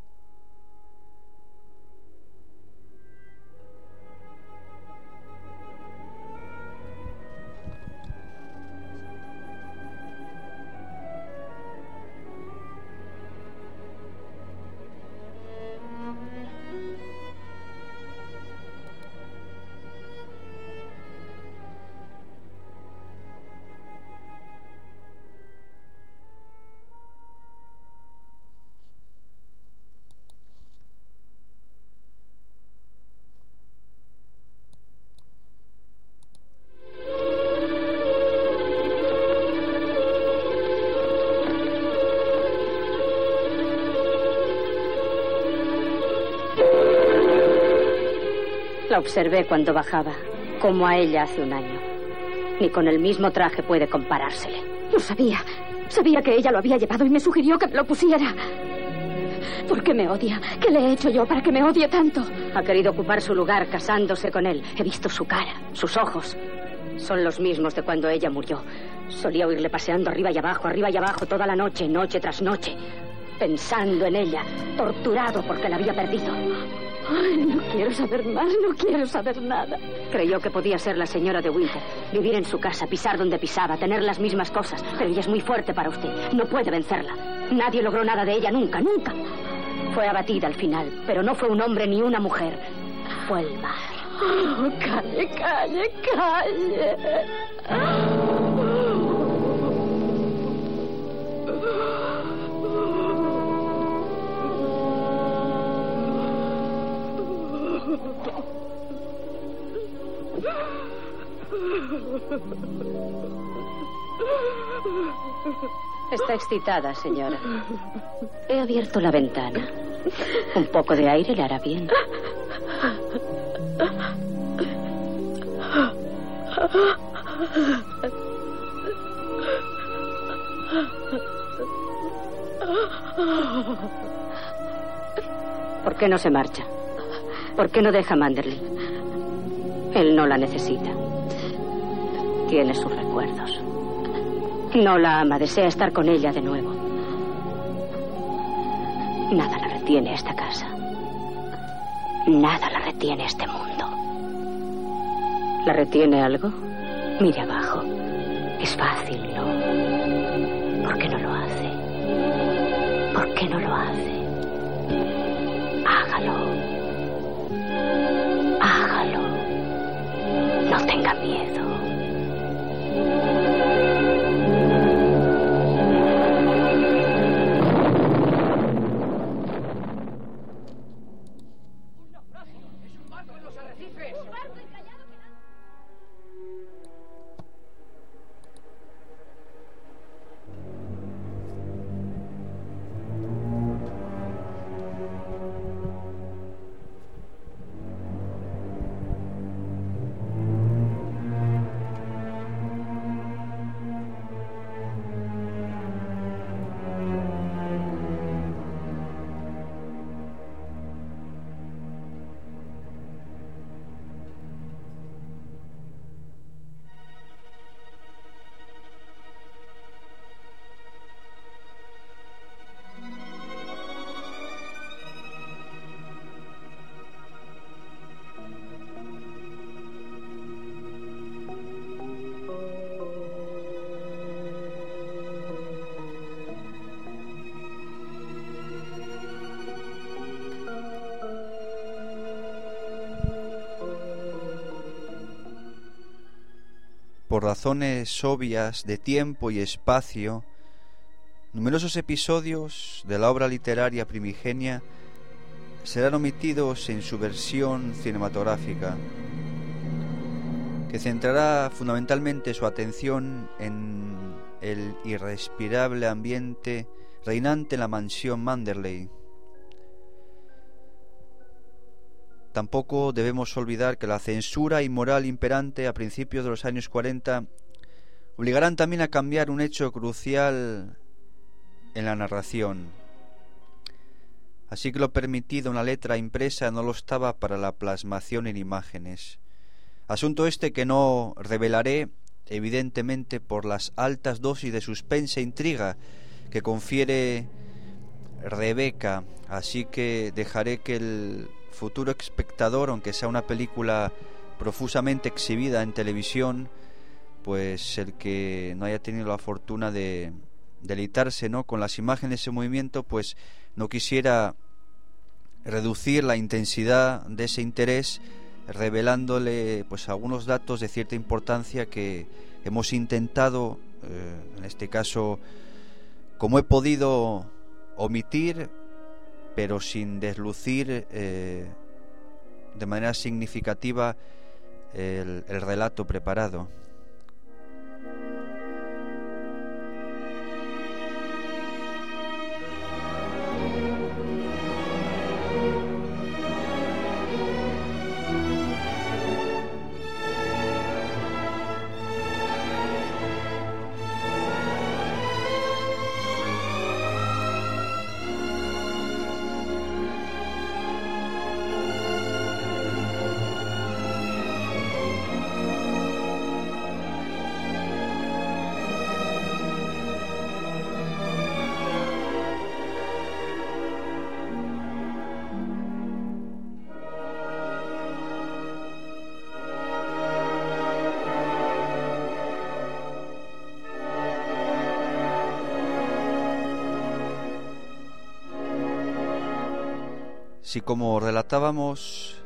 La observé cuando bajaba, como a ella hace un año. Ni con el mismo traje puede comparársele. Lo sabía. Sabía que ella lo había llevado y me sugirió que me lo pusiera. ¿Por qué me odia? ¿Qué le he hecho yo para que me odie tanto? Ha querido ocupar su lugar casándose con él. He visto su cara, sus ojos. Son los mismos de cuando ella murió. Solía oírle paseando arriba y abajo, arriba y abajo, toda la noche, noche tras noche. Pensando en ella, torturado porque la había perdido. Ay, no quiero saber más, no quiero saber nada. Creyó que podía ser la señora de Winter, vivir en su casa, pisar donde pisaba, tener las mismas cosas. Pero ella es muy fuerte para usted, no puede vencerla. Nadie logró nada de ella nunca, nunca. Fue abatida al final, pero no fue un hombre ni una mujer. Fue el mar. Oh, calle, calle, calle. Está excitada, señora. He abierto la ventana. Un poco de aire le hará bien. ¿Por qué no se marcha? ¿Por qué no deja a Manderley? Él no la necesita. Tiene sus recuerdos. No la ama, desea estar con ella de nuevo. Nada la retiene esta casa. Nada la retiene este mundo. ¿La retiene algo? Mire abajo. Es fácil, ¿no? ¿Por qué no lo hace? ¿Por qué no lo hace? Hágalo. Hágalo. No tenga miedo. Por razones obvias de tiempo y espacio, numerosos episodios de la obra literaria primigenia serán omitidos en su versión cinematográfica, que centrará fundamentalmente su atención en el irrespirable ambiente reinante en la mansión Manderley. Tampoco debemos olvidar que la censura inmoral imperante a principios de los años cuarenta obligarán también a cambiar un hecho crucial en la narración. Así que lo permitido en la letra impresa no lo estaba para la plasmación en imágenes. Asunto este que no revelaré, evidentemente por las altas dosis de suspense e intriga que confiere Rebeca, así que dejaré que el futuro espectador, aunque sea una película profusamente exhibida en televisión, pues el que no haya tenido la fortuna de deleitarse, ¿no?, con las imágenes en movimiento, pues no quisiera reducir la intensidad de ese interés revelándole pues algunos datos de cierta importancia que hemos intentado, eh, en este caso, como he podido, omitir, pero sin deslucir eh, de manera significativa el, el relato preparado. Si, como relatábamos,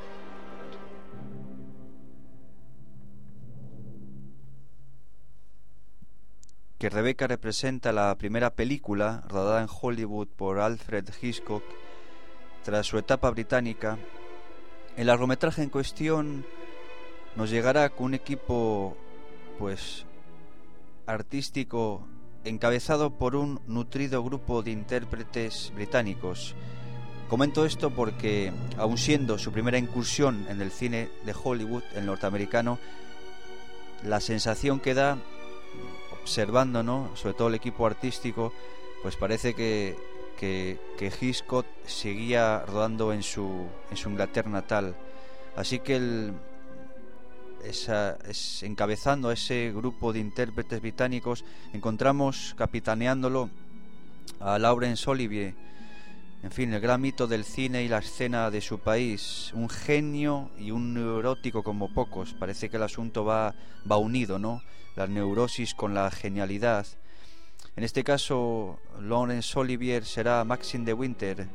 que Rebeca representa la primera película rodada en Hollywood por Alfred Hitchcock tras su etapa británica, el largometraje en cuestión nos llegará con un equipo pues artístico encabezado por un nutrido grupo de intérpretes británicos. Comento esto porque, aun siendo su primera incursión en el cine de Hollywood, el norteamericano, la sensación que da, observando, ¿no?, sobre todo el equipo artístico, pues parece que que, que Hitchcock seguía rodando en su, en su Inglaterra natal. Así que el, esa, es, encabezando a ese grupo de intérpretes británicos, encontramos capitaneándolo a Laurence Olivier. En fin, el gran mito del cine y la escena de su país, un genio y un neurótico como pocos. Parece que el asunto va, va unido, ¿no? La neurosis con la genialidad. En este caso, Laurence Olivier será Maxine de Winter.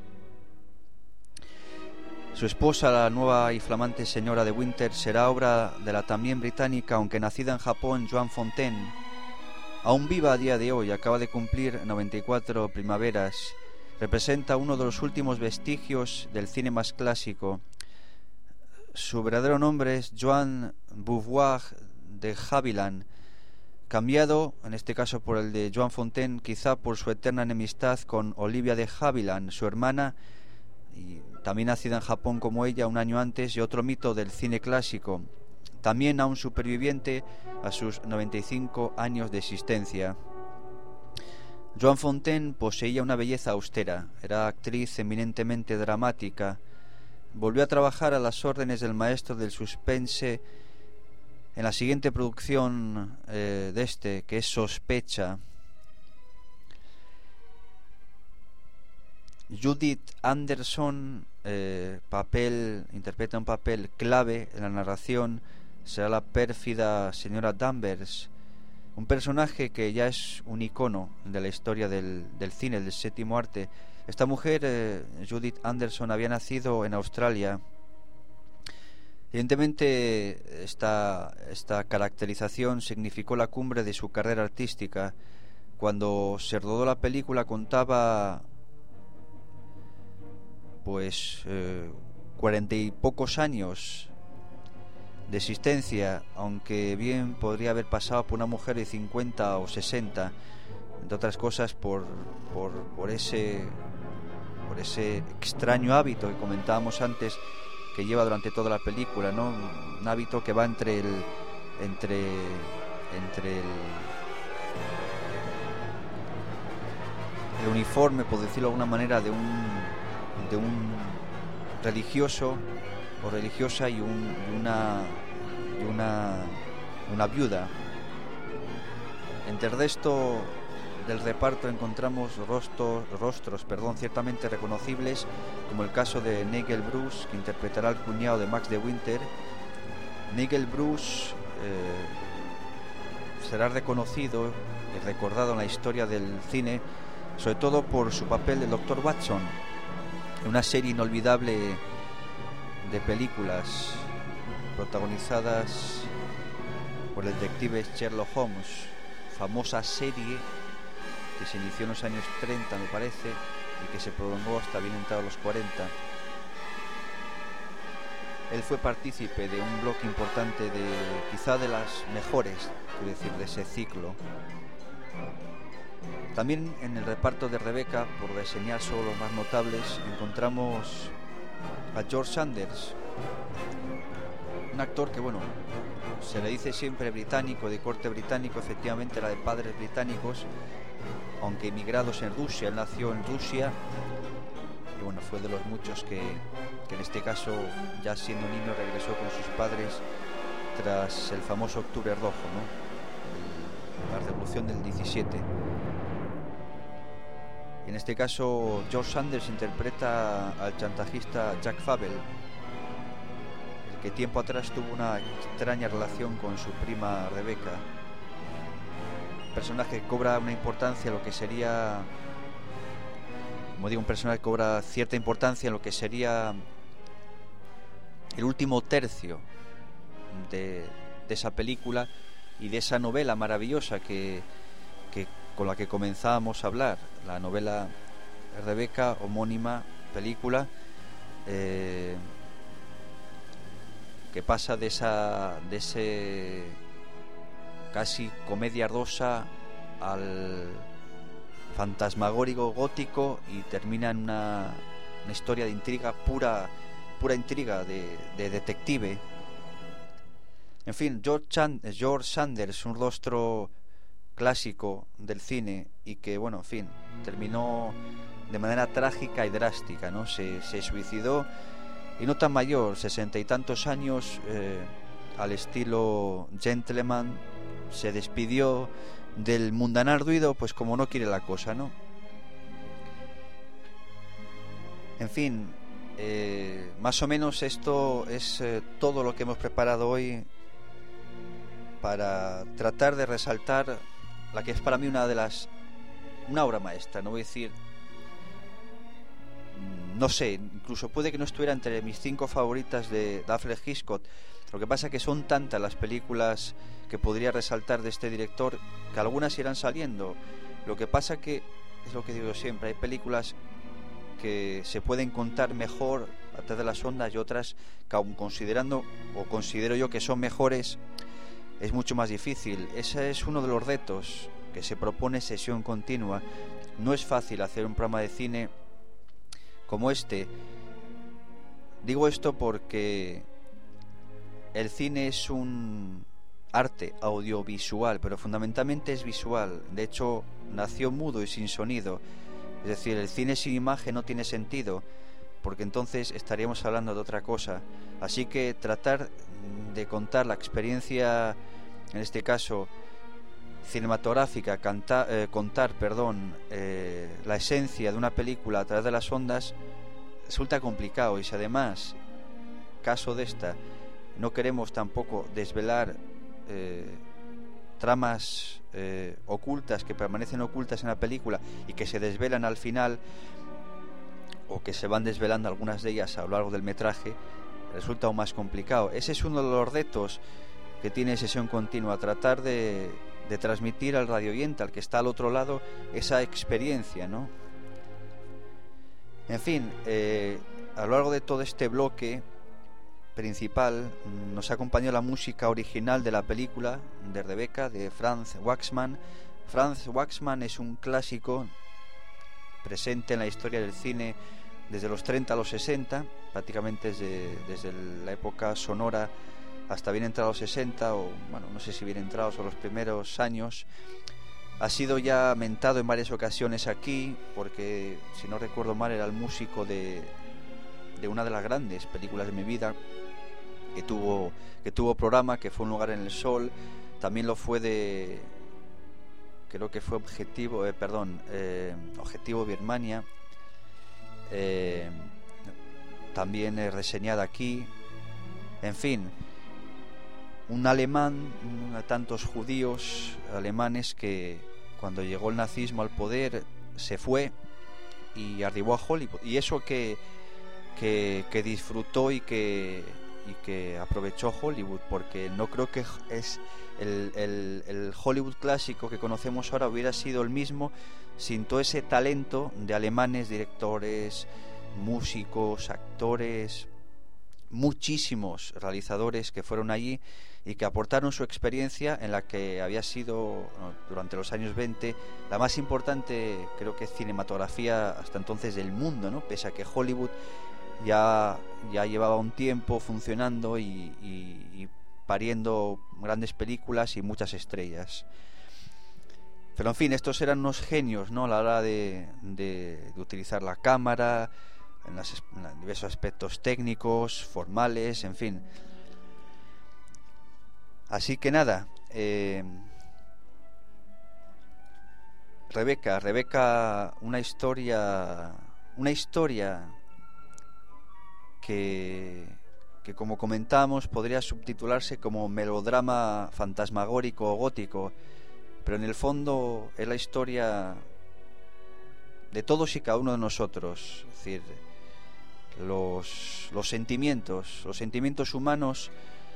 Su esposa, la nueva y flamante señora de Winter, será obra de la también británica, aunque nacida en Japón, Joan Fontaine. Aún viva a día de hoy, acaba de cumplir noventa y cuatro primaveras. Representa uno de los últimos vestigios del cine más clásico. Su verdadero nombre es Joan Beauvoir de Havilland, cambiado, en este caso por el de Joan Fontaine, quizá por su eterna enemistad con Olivia de Havilland, su hermana, y también nacida en Japón como ella un año antes, y otro mito del cine clásico, también aún superviviente a sus noventa y cinco años de existencia. Joan Fontaine poseía una belleza austera, era actriz eminentemente dramática. Volvió a trabajar a las órdenes del maestro del suspense en la siguiente producción eh, de este, que es Sospecha. Judith Anderson eh, papel, interpreta un papel clave en la narración, será la pérfida señora Danvers, un personaje que ya es un icono de la historia del, del cine, del séptimo arte. Esta mujer, eh, Judith Anderson, había nacido en Australia. Evidentemente, esta, esta caracterización significó la cumbre de su carrera artística. Cuando se rodó la película contaba pues eh, cuarenta y pocos años de existencia, aunque bien podría haber pasado por una mujer de cincuenta o sesenta, entre otras cosas por, por, por ese por ese extraño hábito que comentábamos antes que lleva durante toda la película, ¿no? Un hábito que va entre el entre entre el, el uniforme, por decirlo de alguna manera, de un de un religioso o religiosa y, un, y una y una una viuda. Entre el resto del reparto encontramos rostros, rostros perdón, ciertamente reconocibles, como el caso de Nigel Bruce, que interpretará al cuñado de Max de Winter. Nigel Bruce eh, será reconocido y recordado en la historia del cine, sobre todo por su papel del doctor Watson, en una serie inolvidable de películas protagonizadas por el detective Sherlock Holmes, famosa serie que se inició en los años treinta, me parece, y que se prolongó hasta bien entrados los cuarenta. Él fue partícipe de un bloque importante de, quizá de las mejores, quiero decir, de ese ciclo. También en el reparto de Rebecca, por reseñar solo los más notables, encontramos a George Sanders, un actor que, bueno, se le dice siempre británico, de corte británico, efectivamente era de padres británicos, aunque emigrados en Rusia. Él nació en Rusia y, bueno, fue de los muchos que, que en este caso, ya siendo niño, regresó con sus padres tras el famoso Octubre Rojo, ¿no? La revolución del diecisiete. Y en este caso George Sanders interpreta al chantajista Jack Fable, el que tiempo atrás tuvo una extraña relación con su prima Rebecca. Personaje que cobra una importancia en lo que sería, como digo, un personaje que cobra cierta importancia en lo que sería el último tercio de, de esa película y de esa novela maravillosa que, que con la que comenzábamos a hablar, la novela Rebecca, homónima película, eh, que pasa de esa de ese casi comedia rosa al fantasmagórico gótico y termina en una, una historia de intriga pura pura intriga de, de detective. En fin, George, Chan, George Sanders, un rostro clásico del cine y que, bueno, en fin, terminó de manera trágica y drástica, ¿no? Se, se suicidó, y no tan mayor, sesenta y tantos años, eh, al estilo gentleman, se despidió del mundanar ruido, pues como no quiere la cosa, ¿no? En fin, eh, más o menos esto es eh, todo lo que hemos preparado hoy para tratar de resaltar la que es para mí una de las una obra maestra. No voy a decir, no sé, incluso puede que no estuviera entre mis cinco favoritas de, de Alfred Hitchcock. Lo que pasa es que son tantas las películas que podría resaltar de este director que algunas irán saliendo. Lo que pasa que es lo que digo siempre, hay películas que se pueden contar mejor a través de las ondas y otras que, aun considerando o considero yo que son mejores, es mucho más difícil. Ese es uno de los retos que se propone Sesión Continua. No es fácil hacer un programa de cine como este. Digo esto porque el cine es un arte audiovisual, pero fundamentalmente es visual. De hecho, nació mudo y sin sonido. Es decir, el cine sin imagen no tiene sentido, porque entonces estaríamos hablando de otra cosa. Así que tratar de contar la experiencia, en este caso cinematográfica, canta, eh, contar, perdón, eh, la esencia de una película a través de las ondas, resulta complicado. Y si además, caso de esta, no queremos tampoco desvelar eh, tramas eh, ocultas que permanecen ocultas en la película y que se desvelan al final, o que se van desvelando algunas de ellas a lo largo del metraje, resulta aún más complicado. Ese es uno de los retos que tiene Sesión Continua, tratar de, de transmitir al radioyente, al que está al otro lado, esa experiencia, ¿no? En fin, eh, a lo largo de todo este bloque principal nos acompañó la música original de la película de Rebecca, de Franz Waxman. Franz Waxman es un clásico presente en la historia del cine desde los treinta a los sesenta, prácticamente desde, desde la época sonora hasta bien entrados los sesenta, o bueno, no sé si bien entrados o los primeros años. Ha sido ya mentado en varias ocasiones aquí, porque si no recuerdo mal era el músico de, de una de las grandes películas de mi vida, que tuvo, que tuvo programa, que fue Un lugar en el sol. También lo fue de, creo que fue Objetivo, eh, perdón, eh, Objetivo Birmania, eh, también eh, reseñada aquí. En fin, un alemán, tantos judíos alemanes que cuando llegó el nazismo al poder se fue y arribó a Hollywood, y eso que, que, que disfrutó y que, y que aprovechó Hollywood, porque no creo que es el, el, el Hollywood clásico que conocemos ahora hubiera sido el mismo sin todo ese talento de alemanes, directores, músicos, actores, muchísimos realizadores que fueron allí y que aportaron su experiencia en la que había sido, durante los años veinte, la más importante, creo que, cinematografía hasta entonces del mundo, ¿no? Pese a que Hollywood ya, ya llevaba un tiempo funcionando y, y, y pariendo grandes películas y muchas estrellas. Pero en fin, estos eran unos genios, ¿no?, a la hora de, de, de utilizar la cámara, en, las, en los diversos aspectos técnicos, formales, en fin. Así que nada, eh, Rebecca, Rebecca, una historia, una historia que, que como comentamos podría subtitularse como melodrama fantasmagórico o gótico, pero en el fondo es la historia de todos y cada uno de nosotros. Es decir, los, los sentimientos, los sentimientos humanos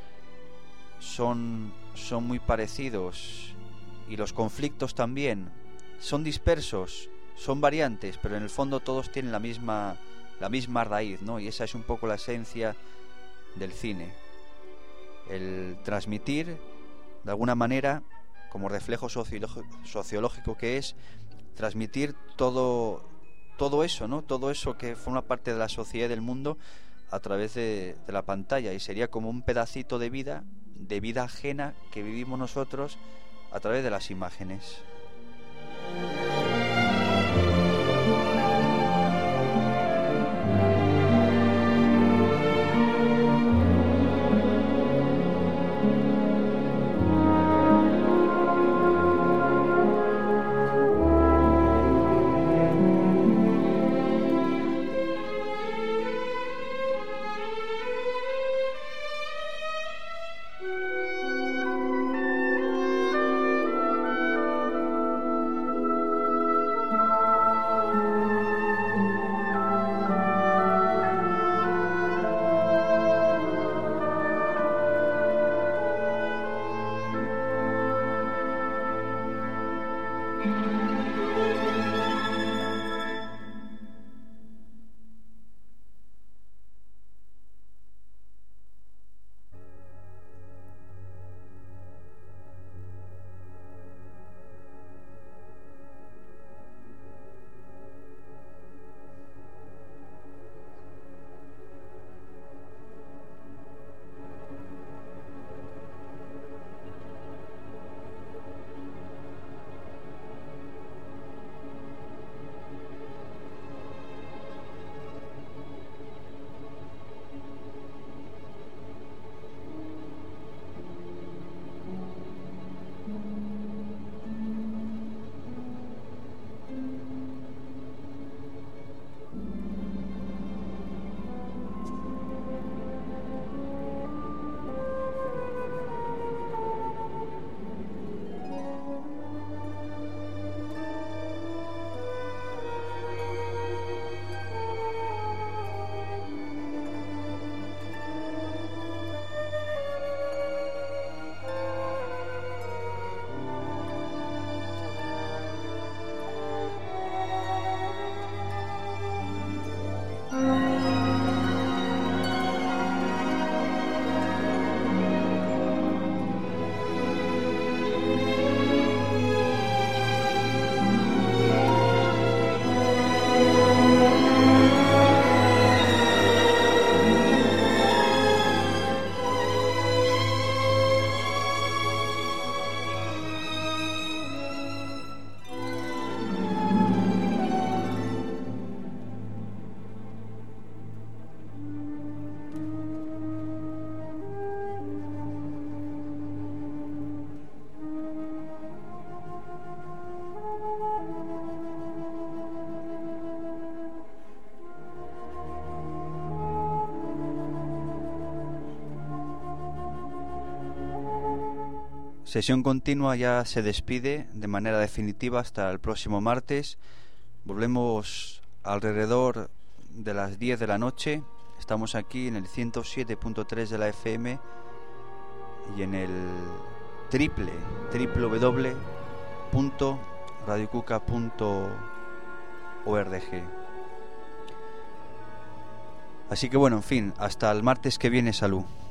son, son muy parecidos, y los conflictos también. Son dispersos, son variantes, pero en el fondo todos tienen la misma, la misma raíz, ¿no? Y esa es un poco la esencia del cine, el transmitir de alguna manera, como reflejo sociológico que es, transmitir todo, todo eso, ¿no? Todo eso que forma parte de la sociedad y del mundo a través de, de la pantalla, y sería como un pedacito de vida, de vida ajena que vivimos nosotros a través de las imágenes. Sesión Continua ya se despide de manera definitiva hasta el próximo martes. Volvemos alrededor de las diez de la noche. Estamos aquí en el ciento siete punto tres de la F M y en el triple w w w punto radio cuca punto org. Así que bueno, en fin, hasta el martes que viene, salud.